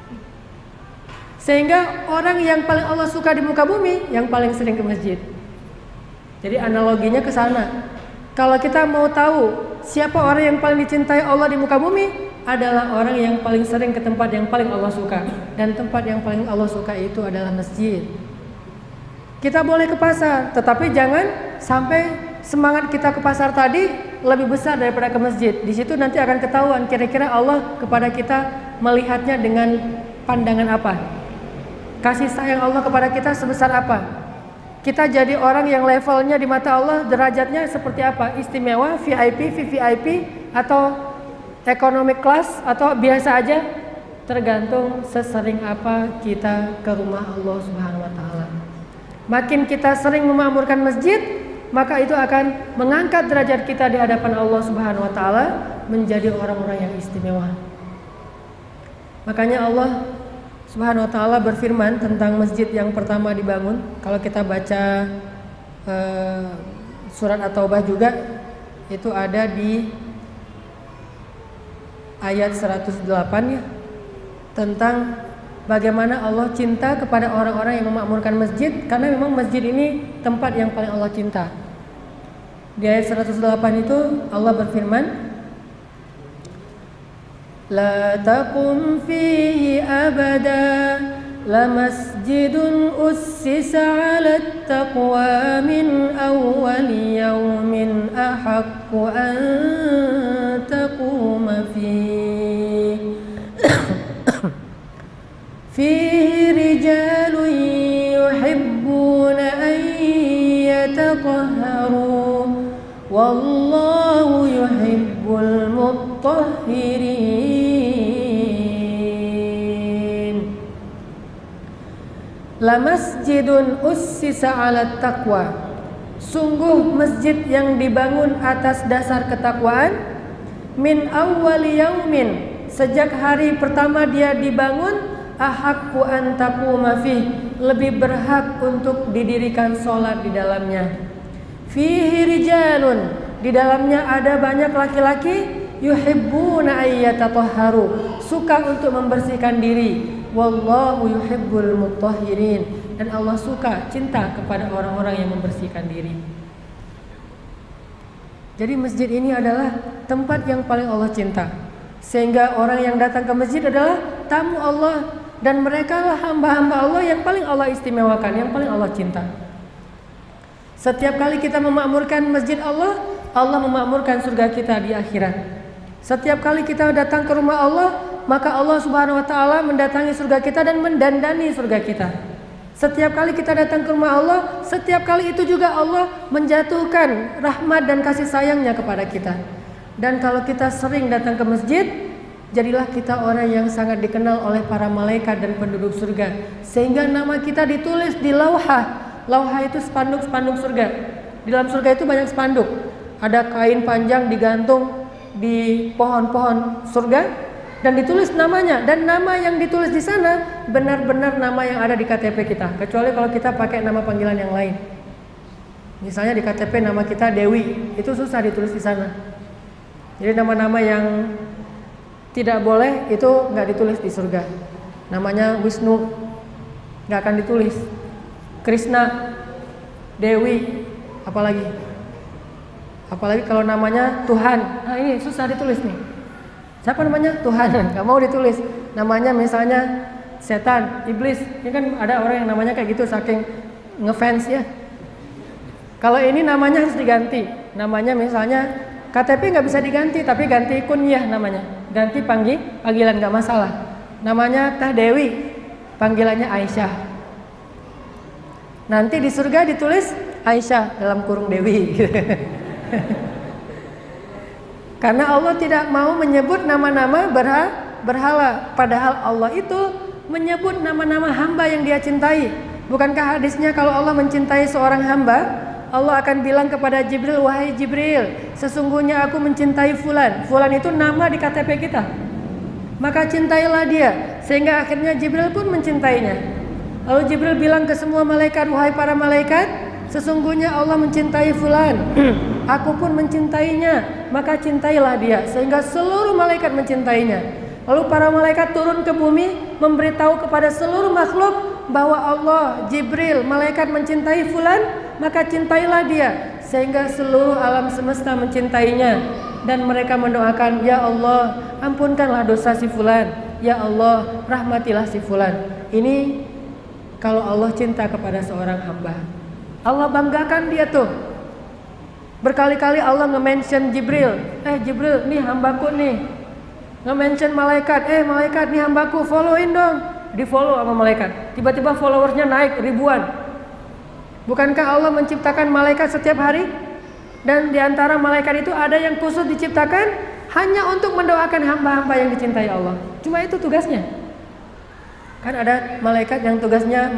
Sehingga orang yang paling Allah suka di muka bumi yang paling sering ke masjid. Jadi analoginya ke sana. Kalau kita mau tahu siapa orang yang paling dicintai Allah di muka bumi, adalah orang yang paling sering ke tempat yang paling Allah suka. Dan tempat yang paling Allah suka itu adalah masjid. Kita boleh ke pasar, tetapi jangan sampai semangat kita ke pasar tadi lebih besar daripada ke masjid. Di situ nanti akan ketahuan kira-kira Allah kepada kita melihatnya dengan pandangan apa. Kasih sayang Allah kepada kita sebesar apa? Kita jadi orang yang levelnya di mata Allah, derajatnya seperti apa? Istimewa, VIP, VVIP, atau economic class, atau biasa aja? Tergantung sesering apa kita ke rumah Allah Subhanahu wa taala. Makin kita sering memakmurkan masjid, maka itu akan mengangkat derajat kita di hadapan Allah Subhanahu wa taala menjadi orang-orang yang istimewa. Makanya Allah Subhanahu wa ta'ala berfirman tentang masjid yang pertama dibangun. Kalau kita baca surat At-Taubah juga, itu ada di ayat 108 ya, tentang bagaimana Allah cinta kepada orang-orang yang memakmurkan masjid, karena memang masjid ini tempat yang paling Allah cinta. Di ayat 108 itu Allah berfirman, La taqum fihi abada lamasjidun ussisa 'ala at-taqwa min awwal yawmin ahaqqu an taquma fihi fihi rijalun yuhibbuna an yatatahharu wallahu yuhibbul mutahhirin. La masjidun ussisa 'ala taqwa. Sungguh masjid yang dibangun atas dasar ketakwaan, min awwali yaumin, sejak hari pertama dia dibangun, ahaqqu an taquma fih, lebih berhak untuk didirikan salat di dalamnya. Fihi rijalun, di dalamnya ada banyak laki-laki, yuhibbuna ayyatatahharu, suka untuk membersihkan diri. Wallahu yuhibbul mutahhirin, dan Allah suka, cinta kepada orang-orang yang membersihkan diri. Jadi masjid ini adalah tempat yang paling Allah cinta, sehingga orang yang datang ke masjid adalah tamu Allah, dan mereka lah hamba-hamba Allah yang paling Allah istimewakan, yang paling Allah cinta. Setiap kali kita memakmurkan masjid Allah, Allah memakmurkan surga kita di akhirat. Setiap kali kita datang ke rumah Allah, maka Allah Subhanahu wa ta'ala mendatangi surga kita dan mendandani surga kita. Setiap kali kita datang ke rumah Allah, setiap kali itu juga Allah menjatuhkan rahmat dan kasih sayangnya kepada kita. Dan kalau kita sering datang ke masjid, jadilah kita orang yang sangat dikenal oleh para malaikat dan penduduk surga, sehingga nama kita ditulis di lauhah. Lauhah itu spanduk-spanduk surga. Di dalam surga itu banyak spanduk. Ada kain panjang digantung di pohon-pohon surga dan ditulis namanya, dan nama yang ditulis di sana benar-benar nama yang ada di KTP kita, kecuali kalau kita pakai nama panggilan yang lain. Misalnya di KTP nama kita Dewi, itu susah ditulis di sana. Jadi nama-nama yang tidak boleh itu nggak ditulis di surga. Namanya Wisnu nggak akan ditulis. Krishna, Dewi, apalagi kalau namanya Tuhan. Nah ini susah ditulis nih. Siapa namanya? Tuhan, nggak mau ditulis. Namanya misalnya setan, iblis. Ini kan ada orang yang namanya kayak gitu saking ngefans ya. Kalau ini namanya harus diganti. Namanya misalnya KTP nggak bisa diganti, tapi ganti kunyah namanya. Ganti panggilan nggak masalah. Namanya Teh Dewi, panggilannya Aisyah. Nanti di surga ditulis Aisyah dalam kurung Dewi. Karena Allah tidak mau menyebut nama-nama berhala. Padahal Allah itu menyebut nama-nama hamba yang Dia cintai. Bukankah hadisnya kalau Allah mencintai seorang hamba, Allah akan bilang kepada Jibril, wahai Jibril, sesungguhnya aku mencintai fulan. Fulan itu nama di KTP kita. Maka cintailah dia. Sehingga akhirnya Jibril pun mencintainya. Lalu Jibril bilang ke semua malaikat, wahai para malaikat, sesungguhnya Allah mencintai fulan. Aku pun mencintainya. Maka cintailah dia. Sehingga seluruh malaikat mencintainya. Lalu para malaikat turun ke bumi, memberitahu kepada seluruh makhluk bahwa Allah, Jibril, malaikat mencintai fulan, maka cintailah dia. Sehingga seluruh alam semesta mencintainya. Dan mereka mendoakan, ya Allah, ampunkanlah dosa si fulan. Ya Allah, rahmatilah si fulan. Ini kalau Allah cinta kepada seorang hamba, Allah banggakan dia tuh. Berkali-kali Allah nge-mention Jibril. Jibril, nih hambaku nih. Nge-mention malaikat. Malaikat, nih hambaku, followin dong. Di-follow sama malaikat. Tiba-tiba followersnya naik ribuan. Bukankah Allah menciptakan malaikat setiap hari? Dan diantara malaikat itu ada yang khusus diciptakan hanya untuk mendoakan hamba-hamba yang dicintai Allah. Cuma itu tugasnya. Kan ada malaikat yang tugasnya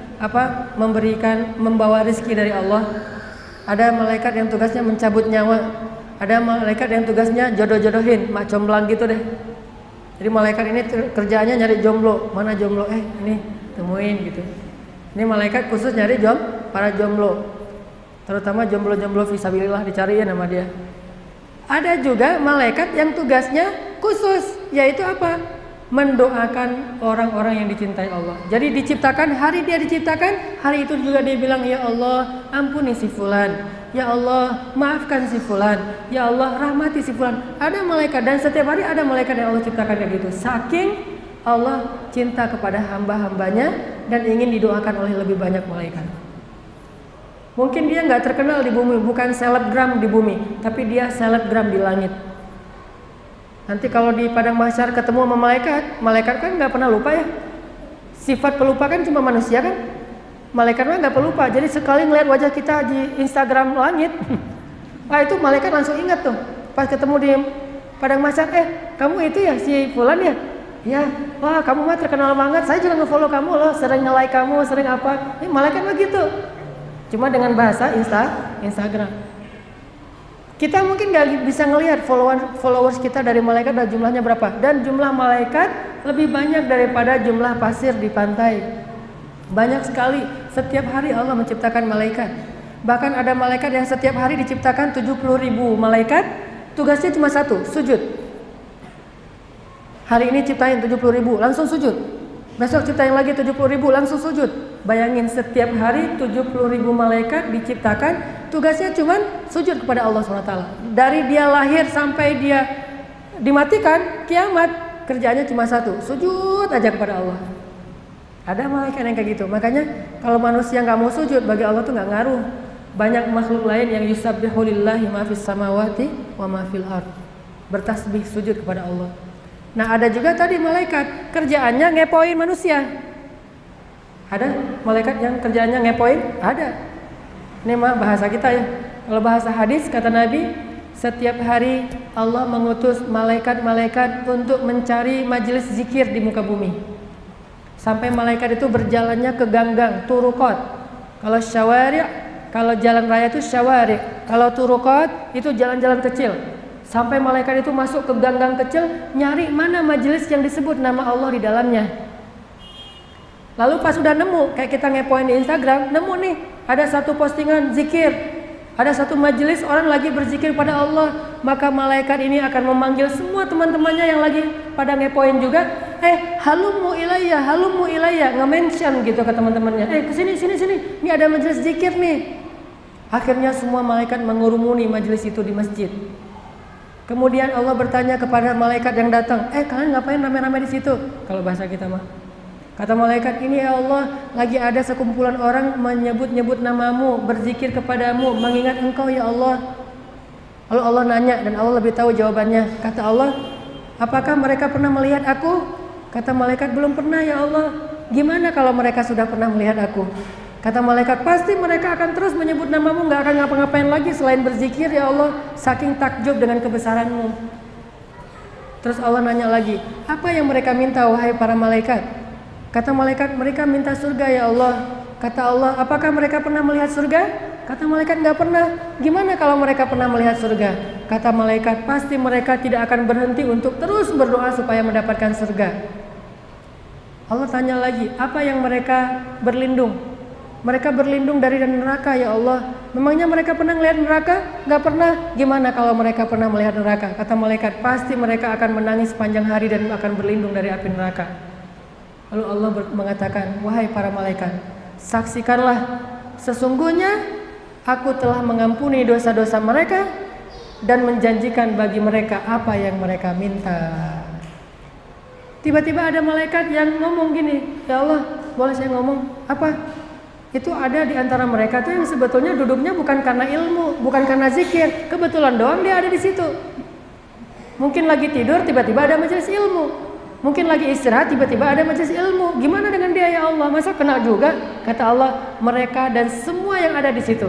membawa rezeki dari Allah. Ada malaikat yang tugasnya mencabut nyawa. Ada malaikat yang tugasnya jodoh-jodohin, mak comblang gitu deh. Jadi malaikat ini kerjaannya nyari jomblo. Mana jomblo? Ini temuin gitu. Ini malaikat khusus nyari para jomblo. Terutama jomblo-jomblo fisabilillah dicariin sama dia. Ada juga malaikat yang tugasnya khusus, yaitu apa? Mendoakan orang-orang yang dicintai Allah. Jadi diciptakan, hari dia diciptakan, hari itu juga dia bilang, ya Allah, ampuni si fulan. Ya Allah, maafkan si fulan. Ya Allah, rahmati si fulan. Ada malaikat, dan setiap hari ada malaikat yang Allah ciptakan kayak gitu. Saking Allah cinta kepada hamba-hambanya dan ingin didoakan oleh lebih banyak malaikat. Mungkin dia nggak terkenal di bumi, bukan selebgram di bumi, tapi dia selebgram di langit. Nanti kalau di padang mahsyar ketemu sama malaikat, malaikat kan nggak pernah lupa ya. Sifat pelupa kan cuma manusia kan. Malaikat mah nggak pelupa. Jadi sekali ngeliat wajah kita di Instagram langit, itu malaikat langsung ingat tuh. Pas ketemu di padang mahsyar, kamu itu ya si fulan ya? Ya, wah kamu mah terkenal banget. Saya juga nge-follow kamu loh, sering nge-like kamu, sering apa. Malaikat mah gitu. Cuma dengan bahasa Instagram. Kita mungkin nggak bisa ngelihat followers kita dari malaikat dan jumlahnya berapa. Dan jumlah malaikat lebih banyak daripada jumlah pasir di pantai. Banyak sekali. Setiap hari Allah menciptakan malaikat. Bahkan ada malaikat yang setiap hari diciptakan 70.000 malaikat. Tugasnya cuma satu, sujud. Hari ini ciptain 70.000, langsung sujud. Besok ciptain lagi 70.000, langsung sujud. Bayangin setiap hari 70.000 malaikat diciptakan, tugasnya cuma sujud kepada Allah SWT. Dari dia lahir sampai dia dimatikan, kiamat, kerjaannya cuma satu, sujud aja kepada Allah. Ada malaikat yang kayak gitu. Makanya kalau manusia nggak mau sujud, bagi Allah tuh nggak ngaruh. Banyak makhluk lain yang yusabbihu lillahi ma fis samawati wa ma fil ard. Bertasbih sujud kepada Allah. Nah ada juga tadi malaikat kerjaannya ngepoin manusia. Ada malaikat yang kerjaannya ngepoin? Ada. Ini mah bahasa kita ya. Kalau bahasa hadis kata Nabi, setiap hari Allah mengutus malaikat-malaikat untuk mencari majelis zikir di muka bumi. Sampai malaikat itu berjalannya ke ganggang, turukot. Kalau syawari', kalau jalan raya itu syawari'. Kalau turukot itu jalan-jalan kecil. Sampai malaikat itu masuk ke ganggang kecil, nyari mana majelis yang disebut nama Allah di dalamnya. Lalu pas sudah nemu, kayak kita ngepoin di Instagram, nemu nih, ada satu postingan zikir, Ada satu majelis orang lagi berzikir pada Allah, maka malaikat ini akan memanggil semua teman-temannya yang lagi pada ngepoin juga, halumu ilayya, nge-mention gitu ke teman-temannya, kesini, ini ada majelis zikir nih. Akhirnya semua malaikat mengurumuni majelis itu di masjid. Kemudian Allah bertanya kepada malaikat yang datang, kalian ngapain rame-rame di situ? Kalau bahasa kita mah. Kata malaikat, ini ya Allah, lagi ada sekumpulan orang menyebut-nyebut namamu, berzikir kepadamu, mengingat engkau ya Allah. Lalu Allah nanya dan Allah lebih tahu jawabannya. Kata Allah, apakah mereka pernah melihat aku? Kata malaikat, belum pernah ya Allah. Gimana kalau mereka sudah pernah melihat aku? Kata malaikat, pasti mereka akan terus menyebut namamu, gak akan ngapa-ngapain lagi selain berzikir ya Allah, saking takjub dengan kebesaranmu. Terus Allah nanya lagi, apa yang mereka minta wahai para malaikat? Kata malaikat, mereka minta surga ya Allah. Kata Allah, apakah mereka pernah melihat surga? Kata malaikat, enggak pernah. Gimana kalau mereka pernah melihat surga? Kata malaikat, pasti mereka tidak akan berhenti untuk terus berdoa supaya mendapatkan surga. Allah tanya lagi, apa yang mereka berlindung? Mereka berlindung dari neraka ya Allah. Memangnya mereka pernah melihat neraka? Enggak pernah. Gimana kalau mereka pernah melihat neraka? Kata malaikat, pasti mereka akan menangis sepanjang hari dan akan berlindung dari api neraka. Lalu Allah mengatakan, wahai para malaikat, saksikanlah, sesungguhnya aku telah mengampuni dosa-dosa mereka dan menjanjikan bagi mereka apa yang mereka minta. Tiba-tiba ada malaikat yang ngomong gini, ya Allah, boleh saya ngomong? Apa? Itu ada di antara mereka tuh yang sebetulnya duduknya bukan karena ilmu, bukan karena zikir, kebetulan doang dia ada di situ. Mungkin lagi tidur, tiba-tiba ada majelis ilmu. Mungkin lagi istirahat, tiba-tiba ada majelis ilmu. Gimana dengan dia ya Allah? Masa kena juga? Kata Allah, mereka dan semua yang ada di situ.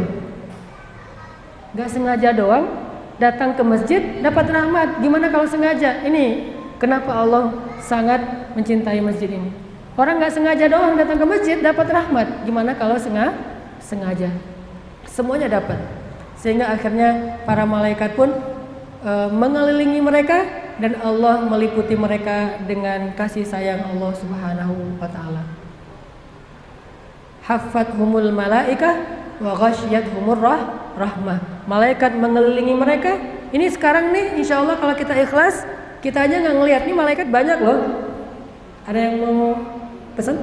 Gak sengaja doang datang ke masjid dapat rahmat. Gimana kalau sengaja? Ini kenapa Allah sangat mencintai masjid ini. Orang gak sengaja doang datang ke masjid dapat rahmat. Gimana kalau sengaja? Semuanya dapat. Sehingga akhirnya para malaikat pun mengelilingi mereka dan Allah meliputi mereka dengan kasih sayang Allah Subhanahu wa taala. Haffathumul malaikah wa ghasyiyatuhumur rahmah. Malaikat mengelilingi mereka. Ini sekarang nih insyaallah kalau kita ikhlas, kita aja nggak ngelihat nih malaikat banyak loh. Ada yang mau pesan?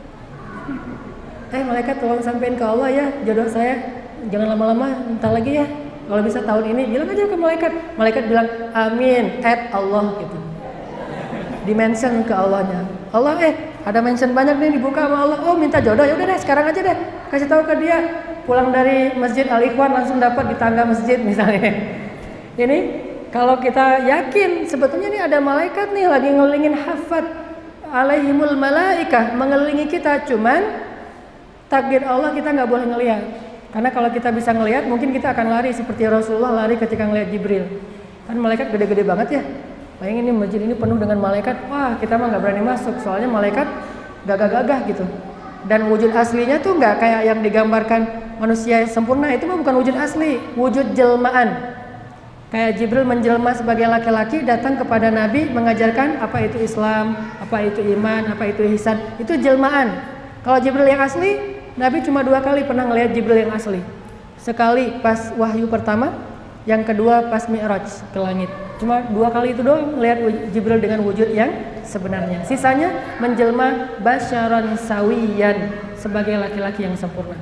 Malaikat tolong sampein ke Allah ya jodoh saya. Jangan lama-lama, entar lagi ya. Kalau bisa tahun ini, bilang aja ke malaikat. Malaikat bilang, amin, Allah gitu. Dimention ke Allahnya. Allah ada mention banyak nih dibuka sama Allah. Oh minta jodoh, ya udah deh sekarang aja deh. Kasih tahu ke dia. Pulang dari Masjid Al-Ikhwan langsung dapat di tangga masjid misalnya. Ini kalau kita yakin sebetulnya ini ada malaikat nih lagi ngelilingin hafat alaihimul malaikah, mengelilingi kita. Cuman takdir Allah kita nggak boleh ngelihat. Karena kalau kita bisa ngelihat, mungkin kita akan lari seperti Rasulullah lari ketika ngelihat Jibril. Kan malaikat gede-gede banget ya. Bayangin ini masjid ini penuh dengan malaikat. Wah, kita mah nggak berani masuk. Soalnya malaikat gagah-gagah gitu. Dan wujud aslinya tuh nggak kayak yang digambarkan manusia yang sempurna. Itu mah bukan wujud asli, wujud jelmaan. Kayak Jibril menjelma sebagai laki-laki datang kepada Nabi mengajarkan apa itu Islam, apa itu iman, apa itu ihsan. Itu jelmaan. Kalau Jibril yang asli, Nabi cuma 2 kali pernah ngelihat Jibril yang asli. Sekali pas wahyu pertama, yang kedua pas Mi'raj ke langit. Cuma 2 kali itu doang ngelihat Jibril dengan wujud yang sebenarnya. Sisanya menjelma basyaran sawiyan sebagai laki-laki yang sempurna.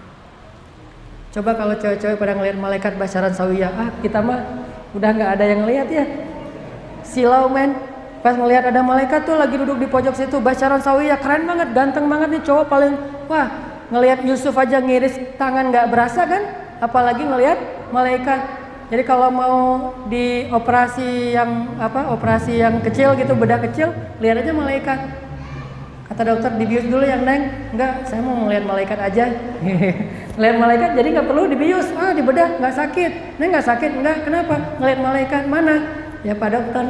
Coba kalau cewek-cewek pada ngelihat malaikat basyaran sawiyan, kita mah udah nggak ada yang ngelihat ya. Silau men. Pas ngelihat ada malaikat tuh lagi duduk di pojok situ, basyaran sawiyan, keren banget, ganteng banget nih cowok paling ngelihat Yusuf aja ngiris tangan nggak berasa kan, apalagi ngelihat malaikat. Jadi kalau mau di operasi yang kecil gitu, bedah kecil, lihat aja malaikat. Kata dokter, dibius dulu yang Neng. Enggak, saya mau ngelihat malaikat aja. Ngelihat malaikat jadi nggak perlu dibius. Dibedah nggak sakit. Neng nggak sakit? Enggak, kenapa? Ngelihat malaikat mana? Ya Pak Dokter.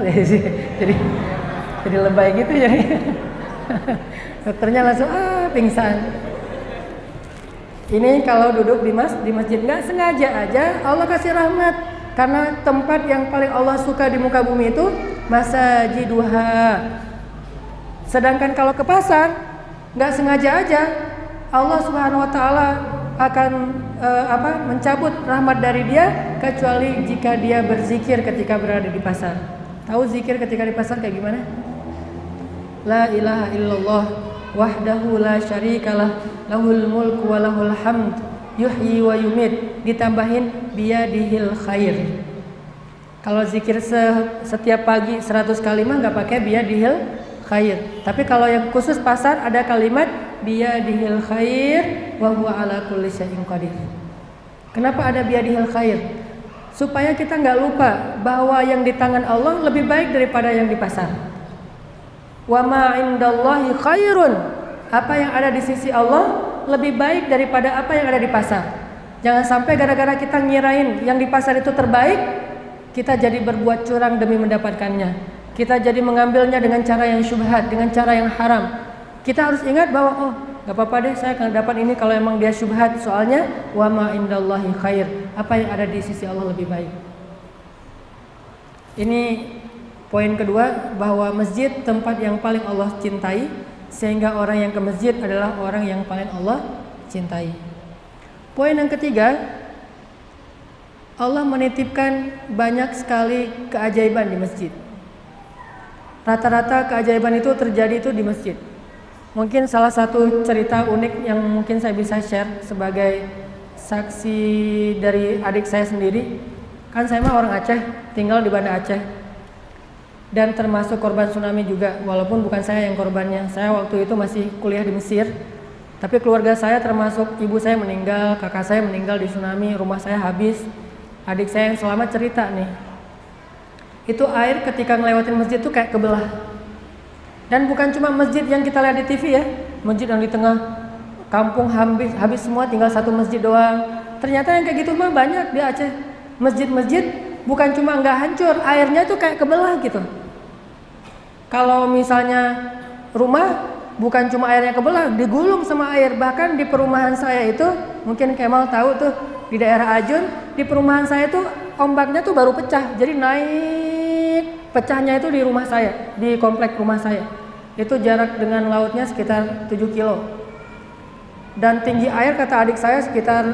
jadi lebay gitu jadi. Dokternya langsung pingsan. Ini kalau duduk di masjid nggak sengaja aja Allah kasih rahmat. Karena tempat yang paling Allah suka di muka bumi itu masajiduha. Sedangkan kalau ke pasar nggak sengaja aja Allah Subhanahu wa taala akan mencabut rahmat dari dia kecuali jika dia berzikir ketika berada di pasar. Tahu zikir ketika di pasar kayak gimana? La ilaha illallah wahdahu la syarikalah lahul mulku wa lahul hamd yuhyi wa yumit, ditambahin biyadihil khair. Kalau zikir setiap pagi 100 kali mah nggak pakai biyadihil khair. Tapi kalau yang khusus pasar ada kalimat biyadihil khair wa huwa ala kulli syai'in qadir. Kenapa ada biyadihil khair? Supaya kita nggak lupa bahwa yang di tangan Allah lebih baik daripada yang di pasar. Wa ma indallahi khairun, apa yang ada di sisi Allah lebih baik daripada apa yang ada di pasar. Jangan sampai gara-gara kita ngirain yang di pasar itu terbaik, kita jadi berbuat curang demi mendapatkannya. Kita jadi mengambilnya dengan cara yang syubhat, dengan cara yang haram. Kita harus ingat bahwa oh, gak apa-apa deh saya akan dapat ini kalau emang dia syubhat. Soalnya wa ma indallahi khair, apa yang ada di sisi Allah lebih baik. Ini poin kedua, bahwa masjid tempat yang paling Allah cintai, sehingga orang yang ke masjid adalah orang yang paling Allah cintai. Poin yang ketiga, Allah menitipkan banyak sekali keajaiban di masjid. Rata-rata keajaiban itu terjadi itu di masjid. Mungkin salah satu cerita unik yang mungkin saya bisa share sebagai saksi dari adik saya sendiri. Kan saya mah orang Aceh, tinggal di Banda Aceh. Dan termasuk korban tsunami juga, walaupun bukan saya yang korbannya. Saya waktu itu masih kuliah di Mesir. Tapi keluarga saya termasuk ibu saya meninggal, kakak saya meninggal di tsunami, rumah saya habis. Adik saya yang selamat cerita nih, itu air ketika ngelewatin masjid tuh kayak kebelah. Dan bukan cuma masjid yang kita lihat di TV ya, masjid yang di tengah kampung habis semua, tinggal satu masjid doang. Ternyata yang kayak gitu mah banyak di Aceh. Masjid-masjid bukan cuma nggak hancur, airnya tuh kayak kebelah gitu. Kalau misalnya rumah bukan cuma airnya kebelah, digulung sama air. Bahkan di perumahan saya itu, mungkin Kemal tahu tuh, di daerah Ajun, di perumahan saya tuh ombaknya tuh baru pecah. Jadi naik, pecahnya itu di rumah saya, di komplek rumah saya. Itu jarak dengan lautnya sekitar 7 kilo. Dan tinggi air kata adik saya sekitar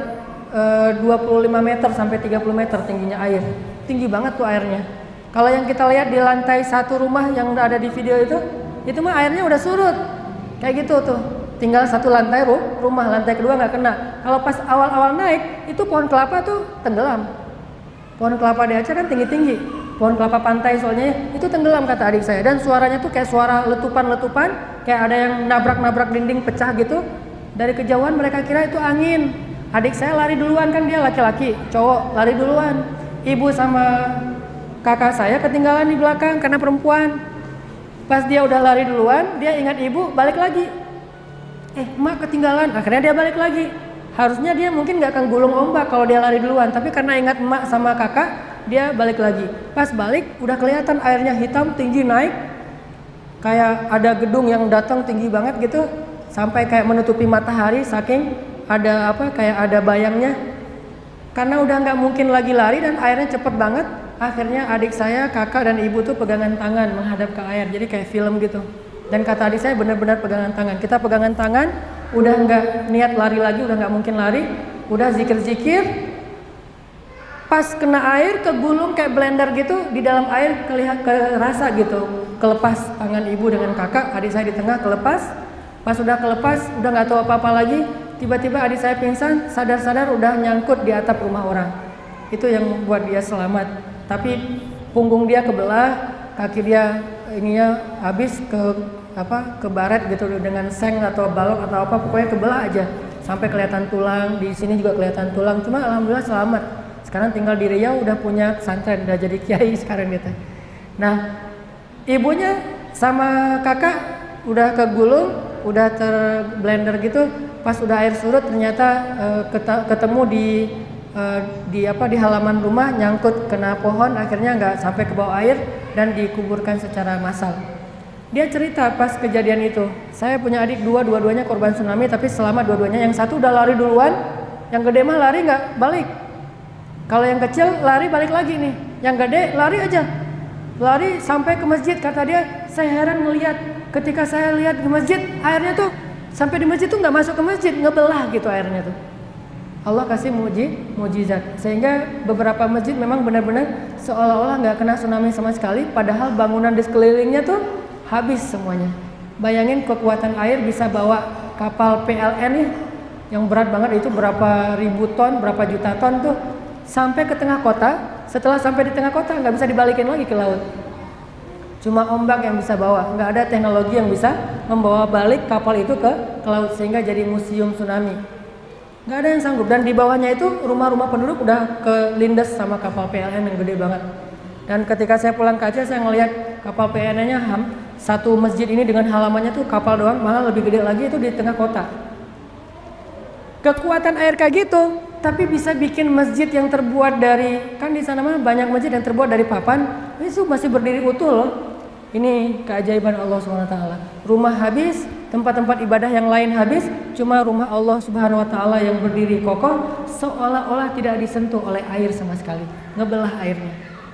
25 meter sampai 30 meter tingginya air. Tinggi banget tuh airnya. Kalau yang kita lihat di lantai satu rumah yang udah ada di video itu mah airnya udah surut. Kayak gitu tuh. Tinggal satu lantai rumah, lantai kedua nggak kena. Kalau pas awal-awal naik, itu pohon kelapa tuh tenggelam. Pohon kelapa di Aceh kan tinggi-tinggi. Pohon kelapa pantai soalnya itu tenggelam kata adik saya. Dan suaranya tuh kayak suara letupan-letupan, kayak ada yang nabrak-nabrak dinding pecah gitu. Dari kejauhan mereka kira itu angin. Adik saya lari duluan, kan dia laki-laki, cowok lari duluan. Ibu sama kakak saya ketinggalan di belakang karena perempuan. Pas dia udah lari duluan, dia ingat ibu, balik lagi. Emak ketinggalan, akhirnya dia balik lagi. Harusnya dia mungkin gak akan gulung ombak kalau dia lari duluan, tapi karena ingat emak sama kakak, dia balik lagi. Pas balik udah kelihatan airnya hitam, tinggi naik. Kayak ada gedung yang datang tinggi banget gitu, sampai kayak menutupi matahari, saking ada kayak ada bayangnya. Karena udah nggak mungkin lagi lari dan airnya cepet banget, akhirnya adik saya, kakak dan ibu tuh pegangan tangan menghadap ke air, jadi kayak film gitu. Dan kata adik saya benar-benar pegangan tangan. Kita pegangan tangan, udah nggak niat lari lagi, udah nggak mungkin lari, udah zikir-zikir. Pas kena air kegulung kayak blender gitu, di dalam air kerasa gitu, kelepas tangan ibu dengan kakak, adik saya di tengah kelepas. Pas udah kelepas, udah nggak tahu apa-apa lagi. Tiba-tiba adik saya pingsan, sadar-sadar udah nyangkut di atap rumah orang. Itu yang membuat dia selamat. Tapi punggung dia kebelah, kaki dia ininya habis ke baret gitu dengan seng atau balok atau apa, pokoknya kebelah aja. Sampai kelihatan tulang, di sini juga kelihatan tulang. Cuma alhamdulillah selamat. Sekarang tinggal di Riau, udah punya pesantren, udah jadi kiai sekarang gitu. Nah, ibunya sama kakak udah kegulung, udah terblender gitu. Pas udah air surut ternyata ketemu di halaman rumah, nyangkut kena pohon, akhirnya nggak sampai ke bawah air dan dikuburkan secara massal. Dia cerita pas kejadian itu, saya punya adik dua-duanya korban tsunami, tapi selamat dua-duanya. Yang satu udah lari duluan, yang gede mah lari nggak balik. Kalau yang kecil lari balik lagi nih, yang gede lari aja, lari sampai ke masjid. Kata dia, saya heran melihat ketika saya lihat di masjid, airnya tuh sampai di masjid tuh nggak masuk ke masjid, ngebelah gitu airnya tuh. Allah kasih mujizat sehingga beberapa masjid memang benar-benar seolah-olah nggak kena tsunami sama sekali, padahal bangunan di sekelilingnya tuh habis semuanya. Bayangin kekuatan air bisa bawa kapal PLN nih yang berat banget, itu berapa ribu ton, berapa juta ton tuh sampai ke tengah kota. Setelah sampai di tengah kota nggak bisa dibalikin lagi ke laut, cuma ombak yang bisa bawa, nggak ada teknologi yang bisa membawa balik kapal itu ke laut sehingga jadi museum tsunami. Nggak ada yang sanggup, dan di bawahnya itu rumah-rumah penduduk udah kelindes sama kapal PLN yang gede banget. Dan ketika saya pulang ke Aceh, saya ngelihat kapal PLN-nya satu masjid ini dengan halamannya tuh kapal doang, malah lebih gede lagi itu di tengah kota. Kekuatan air kayak gitu, tapi bisa bikin masjid yang terbuat dari, kan di sana mah banyak masjid yang terbuat dari papan, itu masih berdiri utuh loh. Ini keajaiban Allah SWT. Rumah habis, tempat-tempat ibadah yang lain habis, cuma rumah Allah Subhanahu wa taala yang berdiri kokoh seolah-olah tidak disentuh oleh air sama sekali, ngebelah airnya.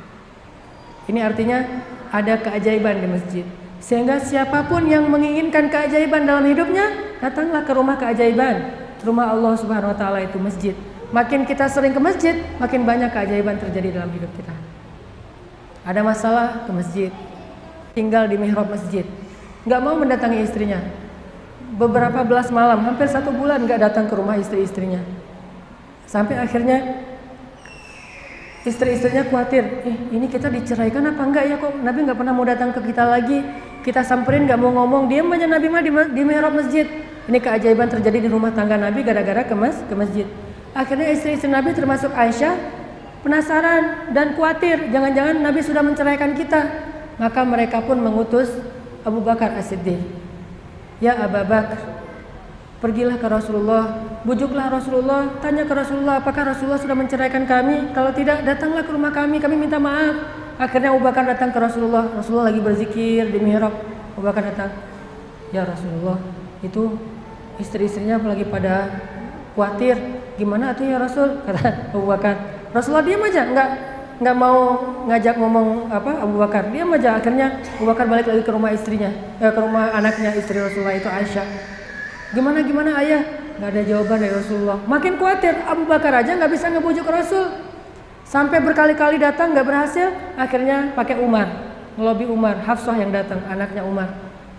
Ini artinya ada keajaiban di masjid. Sehingga siapapun yang menginginkan keajaiban dalam hidupnya, datanglah ke rumah keajaiban. Rumah Allah Subhanahu wa taala itu masjid. Makin kita sering ke masjid, makin banyak keajaiban terjadi dalam hidup kita. Ada masalah, ke masjid. Tinggal di mihrab masjid. Nggak mau mendatangi istrinya. Beberapa belas malam, hampir 1 bulan nggak datang ke rumah istri-istrinya. Sampai akhirnya istri-istrinya khawatir, ini kita diceraikan apa enggak ya, kok Nabi nggak pernah mau datang ke kita lagi. Kita samperin nggak mau ngomong, diam aja Nabi mah di mihrab masjid. Ini keajaiban terjadi di rumah tangga Nabi gara-gara ke masjid. Akhirnya istri-istri Nabi termasuk Aisyah penasaran dan khawatir, jangan-jangan Nabi sudah menceraikan kita. Maka mereka pun mengutus Abu Bakar As-Siddiq. Ya Abu Bakar, pergilah ke Rasulullah, bujuklah Rasulullah, tanya ke Rasulullah apakah Rasulullah sudah menceraikan kami. Kalau tidak, datanglah ke rumah kami minta maaf. Akhirnya Abu Bakar datang ke Rasulullah. Rasulullah lagi berzikir di mihrab. Abu Bakar datang, ya Rasulullah, itu istri-istrinya lagi pada khawatir. Gimana tuh ya Rasul? Kata Abu Bakar. Rasulullah diam aja, nggak mau ngajak ngomong Abu Bakar, diam aja. Akhirnya Abu Bakar balik lagi ke rumah istrinya, ke rumah anaknya, istri Rasulullah itu Aisyah. Gimana ayah? Nggak ada jawaban dari Rasulullah. Makin khawatir, Abu Bakar aja nggak bisa ngebujuk Rasul. Sampai berkali-kali datang nggak berhasil. Akhirnya pakai Umar, ngelobi Umar, Hafsah yang datang, anaknya Umar.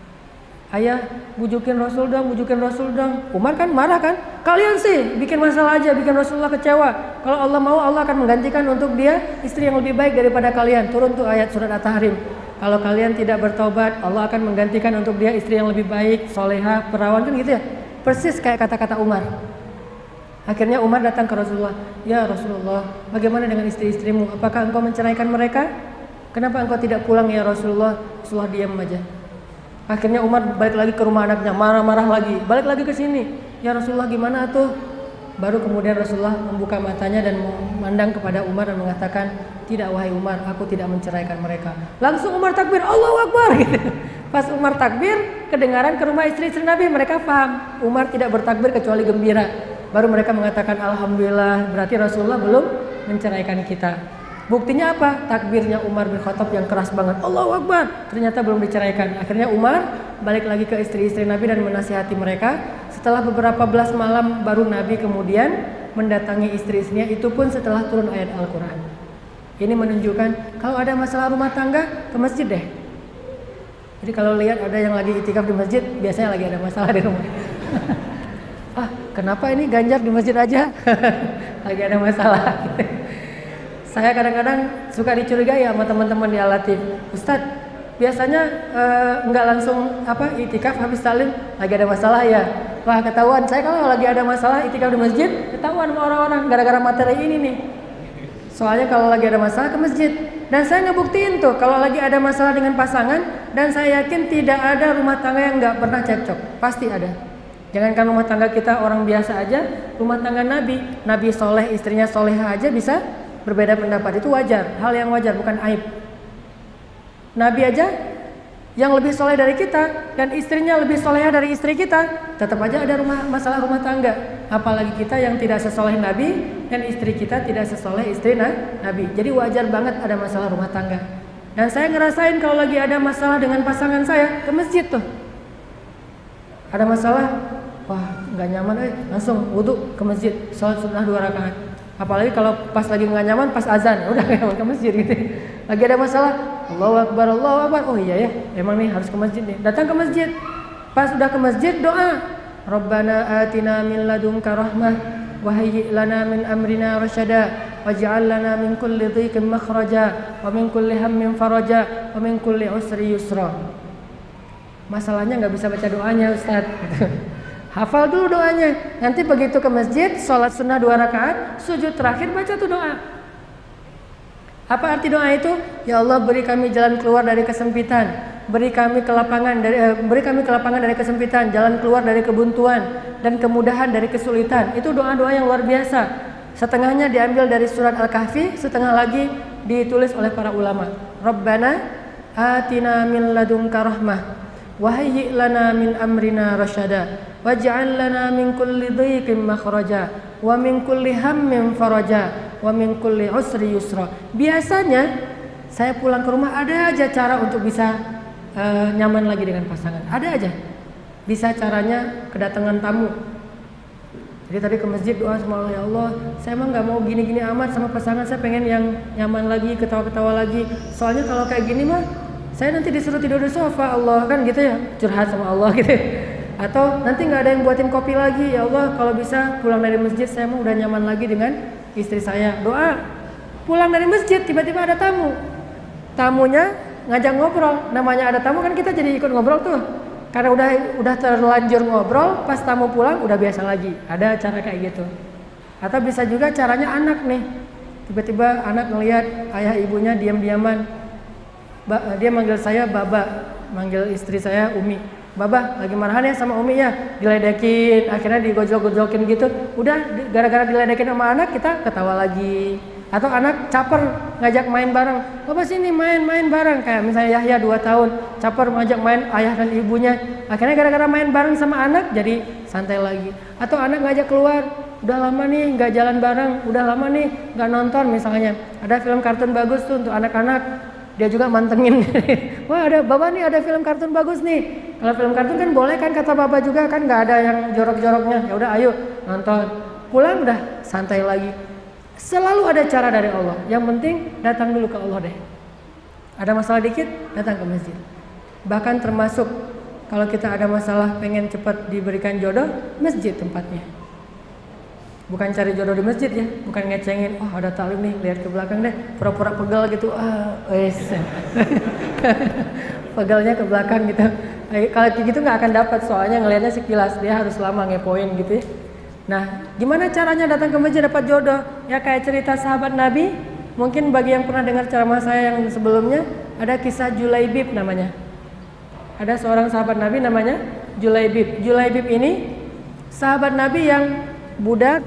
Ayah, bujukin Rasul dong. Umar kan marah kan? Kalian sih bikin masalah aja, bikin Rasulullah kecewa. Kalau Allah mau, Allah akan menggantikan untuk dia istri yang lebih baik daripada kalian. Turun tuh ayat surat At-Tahrim. Kalau kalian tidak bertobat, Allah akan menggantikan untuk dia istri yang lebih baik, solehah, perawan, kan gitu ya. Persis kayak kata-kata Umar. Akhirnya Umar datang ke Rasulullah. Ya Rasulullah, bagaimana dengan istri-istrimu? Apakah engkau menceraikan mereka? Kenapa engkau tidak pulang ya Rasulullah? Rasulullah diam aja. Akhirnya Umar balik lagi ke rumah anaknya, marah-marah lagi, balik lagi ke sini. Ya Rasulullah, gimana tuh? Baru kemudian Rasulullah membuka matanya dan memandang kepada Umar dan mengatakan, tidak wahai Umar, aku tidak menceraikan mereka. Langsung Umar takbir, Allahu Akbar gitu. Pas Umar takbir, kedengaran ke rumah istri-istri Nabi, mereka paham. Umar tidak bertakbir kecuali gembira. Baru mereka mengatakan Alhamdulillah, berarti Rasulullah belum menceraikan kita. Buktinya apa? Takbirnya Umar bin Khattab yang keras banget, Allahu Akbar, ternyata belum diceraikan. Akhirnya Umar balik lagi ke istri-istri Nabi dan menasihati mereka. Setelah beberapa belas malam baru Nabi kemudian mendatangi istri-istrinya, itu pun setelah turun ayat Al-Quran. Ini menunjukkan kalau ada masalah rumah tangga, ke masjid deh. Jadi kalau lihat ada yang lagi itikaf di masjid, biasanya lagi ada masalah di rumah. Kenapa ini Ganjar di masjid aja? Lagi ada masalah. Saya kadang-kadang suka dicurigai sama teman-teman di Al-Latif. Ustadz, biasanya nggak langsung itikaf habis salim, lagi ada masalah ya. Wah, ketahuan. Saya kalau lagi ada masalah itikaf di masjid, ketahuan sama orang-orang gara-gara materi ini nih. Soalnya kalau lagi ada masalah ke masjid. Dan saya ngebuktiin tuh kalau lagi ada masalah dengan pasangan, dan saya yakin tidak ada rumah tangga yang nggak pernah cekcok. Pasti ada. Jangankan rumah tangga kita orang biasa aja, rumah tangga Nabi soleh, istrinya soleha aja bisa berbeda pendapat. Itu wajar, hal yang wajar, bukan aib. Nabi aja yang lebih soleh dari kita dan istrinya lebih soleha dari istri kita, tetap aja ada masalah rumah tangga. Apalagi kita yang tidak sesoleh Nabi dan istri kita tidak sesoleh istri Nabi. Jadi wajar banget ada masalah rumah tangga. Dan saya ngerasain kalau lagi ada masalah dengan pasangan saya, ke masjid tuh. Ada masalah, wah nggak nyaman, langsung wudhu ke masjid, sholat sunnah 2 rakaat. Apalagi kalau pas lagi nggak nyaman, pas azan, udah ke masjid gitu. Lagi ada masalah, Allahu Akbar, Allahu Akbar. Oh iya ya, emang nih harus ke masjid nih. Datang ke masjid. Pas udah ke masjid doa, Rabbana atina min ladunka rahmah wa hayyi' lana min amrina rasyada waj'al lana min kulli dhiqin makhraja wa min kulli hammin faraja wa min kulli usri yusra. Masalahnya nggak bisa baca doanya, Ustaz. Hafal dulu doanya. Nanti begitu ke masjid, sholat sunnah 2 rakaat, sujud terakhir baca tuh doa. Apa arti doa itu? Ya Allah, beri kami jalan keluar dari kesempitan, beri kami kelapangan dari kesempitan, jalan keluar dari kebuntuan dan kemudahan dari kesulitan. Itu doa-doa yang luar biasa. Setengahnya diambil dari surat Al-Kahfi, setengah lagi ditulis oleh para ulama. Rabbana atina min ladunka rahmah wa hayyi' lana min amrina rasyada waj'al lana min kulli dhiqin makhraja wa min kulli hammin faraja wa min kulli usri yusra. Biasanya saya pulang ke rumah ada aja cara untuk bisa nyaman lagi dengan pasangan. Ada aja. Bisa caranya kedatangan tamu. Jadi tadi ke masjid doa sama Allah, ya Allah, saya emang nggak mau gini-gini amat sama pasangan, saya pengen yang nyaman lagi, ketawa-ketawa lagi. Soalnya kalau kayak gini mah saya nanti disuruh tidur di sofa, Allah, kan gitu ya, curhat sama Allah gitu. Atau nanti nggak ada yang buatin kopi lagi, ya Allah, kalau bisa pulang dari masjid saya mau udah nyaman lagi dengan istri saya. Doa. Pulang dari masjid tiba-tiba ada tamu. Tamunya ngajak ngobrol. Namanya ada tamu kan kita jadi ikut ngobrol tuh. Karena udah terlanjur ngobrol, pas tamu pulang udah biasa lagi. Ada cara kayak gitu. Atau bisa juga caranya anak nih. Tiba-tiba anak ngelihat ayah ibunya diam-diaman. Dia manggil saya Baba, manggil istri saya Umi. Baba lagi marahan ya sama Umi ya, diledekin, akhirnya digojol-gojokin gitu. Udah gara-gara diledekin sama anak kita ketawa lagi. Atau anak caper ngajak main bareng, Baba sini main bareng. Kayak misalnya Yahya 2 tahun, caper ngajak main ayah dan ibunya. Akhirnya gara-gara main bareng sama anak jadi santai lagi. Atau anak ngajak keluar, udah lama nih nggak jalan bareng, udah lama nih nggak nonton misalnya. Ada film kartun bagus tuh untuk anak-anak. Dia juga mantengin. Wah ada Baba nih, ada film kartun bagus nih. Kalau film kartun kan boleh kan kata Baba juga kan, nggak ada yang jorok-joroknya. Ya udah ayo nonton. Pulang udah santai lagi. Selalu ada cara dari Allah. Yang penting datang dulu ke Allah deh. Ada masalah dikit datang ke masjid. Bahkan termasuk kalau kita ada masalah pengen cepat diberikan jodoh, masjid tempatnya. Bukan cari jodoh di masjid ya, bukan ngecengin, oh ada talim nih, lihat ke belakang deh, pura-pura pegal gitu, pegalnya ke belakang gitu. Kalau kayak gitu nggak akan dapat, soalnya ngelihatnya sekilas, dia harus lama ngepoin gitu ya. Nah, gimana caranya datang ke masjid dapat jodoh? Ya kayak cerita sahabat Nabi, mungkin bagi yang pernah dengar ceramah saya yang sebelumnya, ada kisah Julaibib namanya. Ada seorang sahabat Nabi namanya Julaibib. Julaibib ini sahabat Nabi yang budak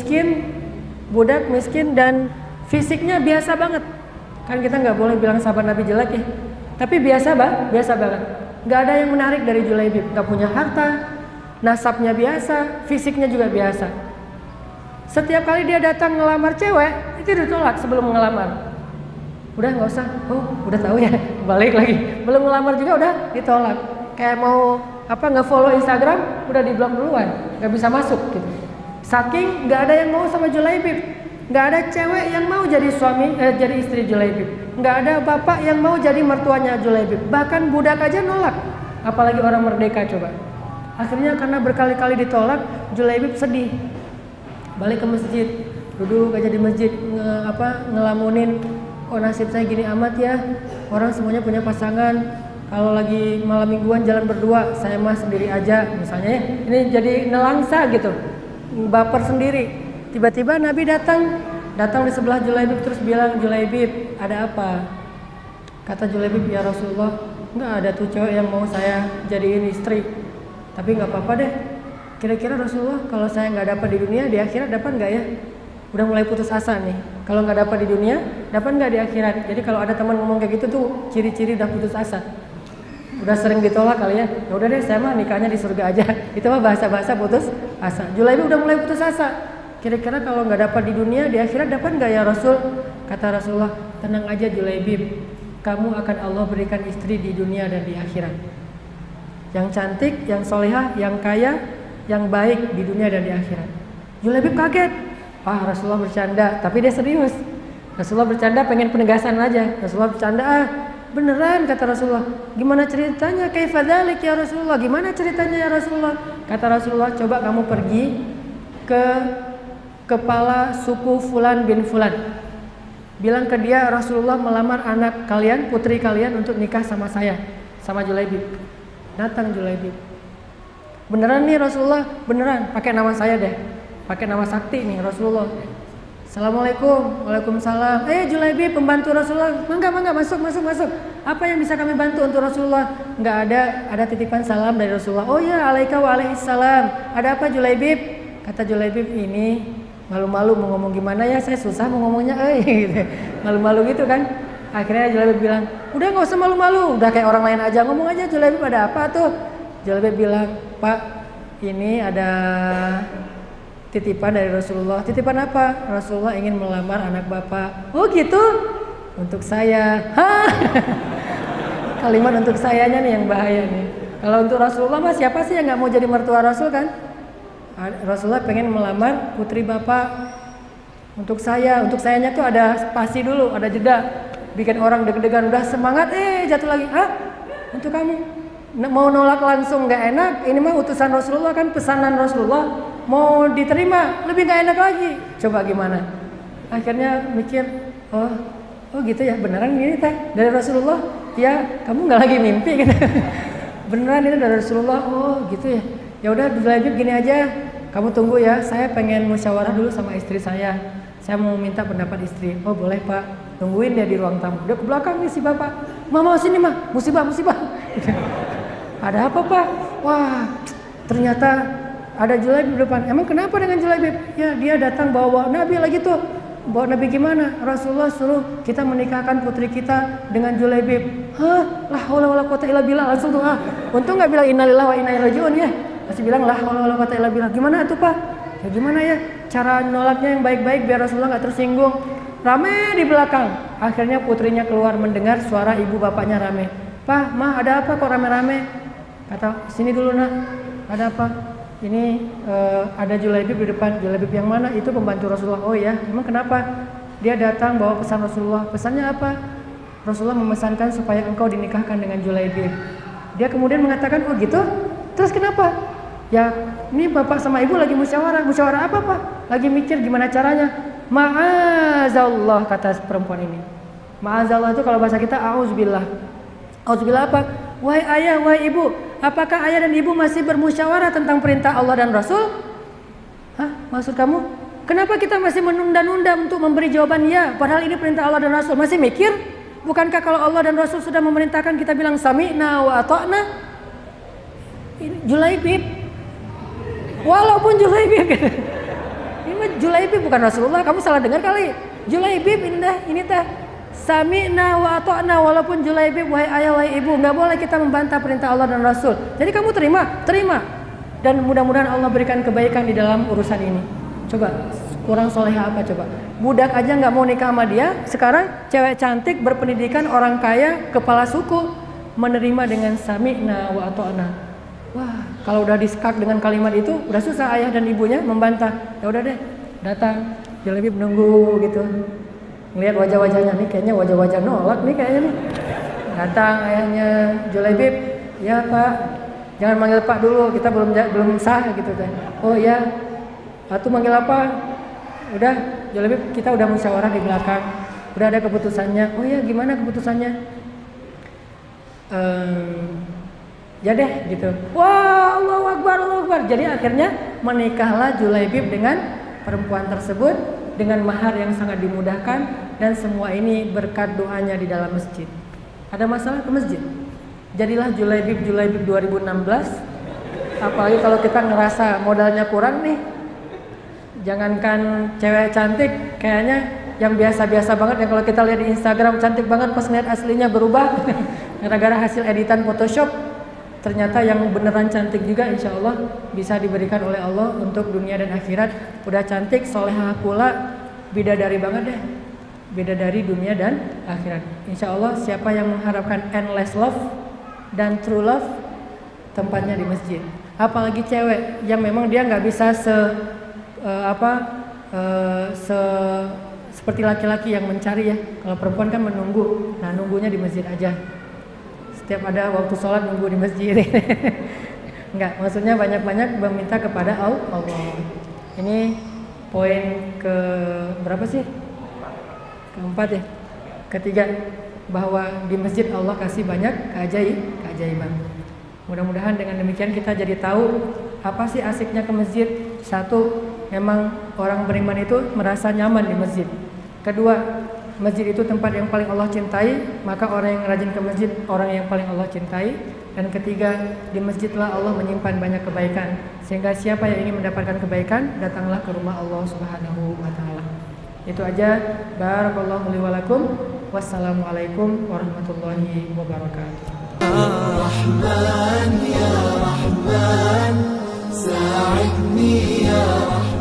miskin dan fisiknya biasa banget. Kan kita nggak boleh bilang sahabat Nabi jelek ya. Tapi biasa banget. Nggak ada yang menarik dari Julaibib. Nggak punya harta, nasabnya biasa, fisiknya juga biasa. Setiap kali dia datang ngelamar cewek, itu ditolak sebelum ngelamar. Udah nggak usah. Oh, udah tahu ya. Balik lagi. Belum ngelamar juga udah ditolak. Kayak mau nge-follow Instagram, udah di-block duluan. Nggak bisa masuk gitu. Saking nggak ada yang mau sama Julaibib, nggak ada cewek yang mau jadi jadi istri Julaibib, nggak ada bapak yang mau jadi mertuanya Julaibib, bahkan budak aja nolak, apalagi orang merdeka coba. Akhirnya karena berkali-kali ditolak, Julaibib sedih, balik ke masjid, duduk aja di masjid, ngelamunin, oh nasib saya gini amat ya, orang semuanya punya pasangan. Kalau lagi malam mingguan jalan berdua, saya mah sendiri aja misalnya ya. Ini jadi nelangsa gitu. Baper sendiri. Tiba-tiba Nabi datang di sebelah Julaibib terus bilang, Julaibib ada apa? Kata Julaibib, ya Rasulullah, nggak ada tuh cewek yang mau saya jadiin istri. Tapi nggak apa-apa deh. Kira-kira Rasulullah kalau saya nggak dapat di dunia, di akhirat dapat nggak ya? Udah mulai putus asa nih. Kalau nggak dapat di dunia, dapat nggak di akhirat? Jadi kalau ada teman ngomong kayak gitu tuh ciri-ciri udah putus asa. Udah sering ditolak kali ya. Ya udah deh, saya mah nikahnya di surga aja. Itu mah bahasa-bahasa putus asa. Julaibib udah mulai putus asa. Kira-kira kalau nggak dapat di dunia, di akhirat dapat nggak ya Rasul? Kata Rasulullah, tenang aja Julaibib. Kamu akan Allah berikan istri di dunia dan di akhirat. Yang cantik, yang solehah, yang kaya, yang baik di dunia dan di akhirat. Julaibib kaget. Rasulullah bercanda, tapi dia serius. Rasulullah bercanda pengen penegasan aja. Rasulullah bercanda, beneran kata Rasulullah. Gimana ceritanya? Kaifa dzalik ya Rasulullah? Gimana ceritanya ya Rasulullah? Kata Rasulullah, coba kamu pergi ke kepala suku Fulan bin Fulan. Bilang ke dia Rasulullah melamar anak kalian, putri kalian untuk nikah sama saya, sama Julaibib. Datang Julaibib. Beneran nih Rasulullah, beneran. Pakai nama saya deh. Pakai nama sakti nih Rasulullah. Assalamualaikum. Waalaikumsalam. Julaibib pembantu Rasulullah. Mangga masuk. Apa yang bisa kami bantu untuk Rasulullah? Nggak ada titipan salam dari Rasulullah. Oh ya, alaika wa alaihissalam. Ada apa Julaibib? Kata Julaibib, ini malu-malu mau ngomong gimana ya, saya susah mau ngomongnya, gitu. Malu-malu gitu kan. Akhirnya Julaibib bilang, udah nggak usah malu-malu, udah kayak orang lain aja, ngomong aja. Julaibib, ada apa tuh? Julaibib bilang, Pak, ini ada titipan dari Rasulullah. Titipan apa? Rasulullah ingin melamar anak bapak. Oh gitu? Untuk saya. Kalimat untuk sayanya nih yang bahaya nih. Kalau untuk Rasulullah mah siapa sih yang nggak mau jadi mertua Rasul kan? Rasulullah pengen melamar putri bapak. Untuk sayanya tuh ada spasi dulu, ada jeda, bikin orang deg-degan, udah semangat, jatuh lagi. Untuk kamu mau nolak langsung nggak enak. Ini mah utusan Rasulullah kan, pesanan Rasulullah, mau diterima lebih nggak enak lagi. Coba gimana? Akhirnya mikir, oh gitu ya, beneran ini teh dari Rasulullah. Ya kamu nggak lagi mimpi gitu. Beneran ini dari Rasulullah. Oh gitu ya. Ya udah dilanjut gini aja. Kamu tunggu ya, saya pengen musyawarah dulu sama istri saya. Saya mau minta pendapat istri. Oh boleh Pak. Tungguin dia di ruang tamu. Dia ke belakang nih si bapak. Mama sini mah, musibah. Ada apa Pak? Wah, ternyata ada Julaibib di depan. Emang kenapa dengan Julaibib? Ya dia datang bawa Nabi lagi tuh. Bawa Nabi gimana? Rasulullah suruh kita menikahkan putri kita dengan Julaibib. La haula wala quwata illa billah. Langsung tuh untung nggak bilang innalillahi wa inna ilaihi raji'un ya. Masih bilang la haula wala quwata illa billah. Gimana tuh Pak? Ya gimana ya? Cara nolaknya yang baik-baik biar Rasulullah nggak tersinggung. Rame di belakang. Akhirnya putrinya keluar mendengar suara ibu bapaknya rame. Pak, Ma, ada apa kok rame-rame? Kata, sini dulu nak. Ada apa? Ini ada Julaibib di depan. Julaibib yang mana? Itu pembantu Rasulullah. Oh ya, emang kenapa? Dia datang bawa pesan Rasulullah. Pesannya apa? Rasulullah memesankan supaya engkau dinikahkan dengan Julaibib. Dia kemudian mengatakan, oh gitu? Terus kenapa? Ya, ini bapak sama ibu lagi musyawarah. Musyawarah apa Pak? Lagi mikir gimana caranya. Ma'azallah, kata perempuan ini. Ma'azallah itu kalau bahasa kita auzubillah. Auzubillah apa? Wahai ayah, wahai ibu, apakah ayah dan ibu masih bermusyawarah tentang perintah Allah dan Rasul? Maksud kamu? Kenapa kita masih menunda-nunda untuk memberi jawaban ya? Padahal ini perintah Allah dan Rasul. Masih mikir? Bukankah kalau Allah dan Rasul sudah memerintahkan kita bilang sami'na wa ata'na? Julaibib. Walaupun Julaibib. Ini Julaibib bukan Rasulullah. Kamu salah dengar kali. Julaibib ini teh. Sami'na wa ata'na, walaupun Julaibib, wahai ayah, wahai ibu, nggak boleh kita membantah perintah Allah dan Rasul. Jadi kamu terima. Dan mudah-mudahan Allah berikan kebaikan di dalam urusan ini. Coba, kurang soleha apa coba? Budak aja nggak mau nikah sama dia. Sekarang cewek cantik, berpendidikan, orang kaya, kepala suku, menerima dengan sami'na wa ata'na. Wah, kalau udah disekak dengan kalimat itu, udah susah ayah dan ibunya membantah. Ya udah deh, datang. Julaibib menunggu gitu. Ngelihat wajah-wajahnya nih, kayaknya wajah-wajah nolak nih kayaknya nih. Datang ayahnya Julaibib, ya Pak, jangan manggil Pak dulu, kita belum sah gitu kan. Oh ya, atuh manggil apa? Udah, Julaibib, kita udah musyawarah di belakang, udah ada keputusannya. Oh ya, gimana keputusannya? Ya deh gitu. Wah, Allahu Akbar, Allahu Akbar. Jadi akhirnya menikahlah Julaibib dengan perempuan tersebut dengan mahar yang sangat dimudahkan, dan semua ini berkat doanya di dalam masjid. Ada masalah ke masjid. Jadilah Julaibib 2016. Apalagi kalau kita ngerasa modalnya kurang nih. Jangankan cewek cantik, kayaknya yang biasa-biasa banget yang kalau kita lihat di Instagram cantik banget, pas lihat aslinya berubah gara-gara hasil editan Photoshop. Ternyata yang beneran cantik juga insya Allah bisa diberikan oleh Allah untuk dunia dan akhirat. Udah cantik, solehah pula, bidadari banget deh. Bidadari dunia dan akhirat. Insya Allah siapa yang mengharapkan endless love dan true love, tempatnya di masjid. apalagi cewek yang memang dia nggak bisa seperti laki-laki yang mencari ya. Kalau perempuan kan menunggu, nah nunggunya di masjid aja. Setiap ada waktu sholat nunggu di masjid. Enggak, maksudnya banyak-banyak meminta kepada Allah. Ini poin ke berapa sih? Keempat ya. Ketiga, bahwa di masjid Allah kasih banyak keajaiban. Mudah-mudahan dengan demikian kita jadi tahu apa sih asiknya ke masjid. Satu, memang orang beriman itu merasa nyaman di masjid. Kedua, masjid itu tempat yang paling Allah cintai, maka orang yang rajin ke masjid orang yang paling Allah cintai. Dan ketiga, di masjidlah Allah menyimpan banyak kebaikan, sehingga siapa yang ingin mendapatkan kebaikan datanglah ke rumah Allah Subhanahu wa taala. Itu aja. Barakallahu li wa lakum. Wassalamualaikum warahmatullahi wabarakatuh. Rahman ya Rahman, sa'idni ya Rahman.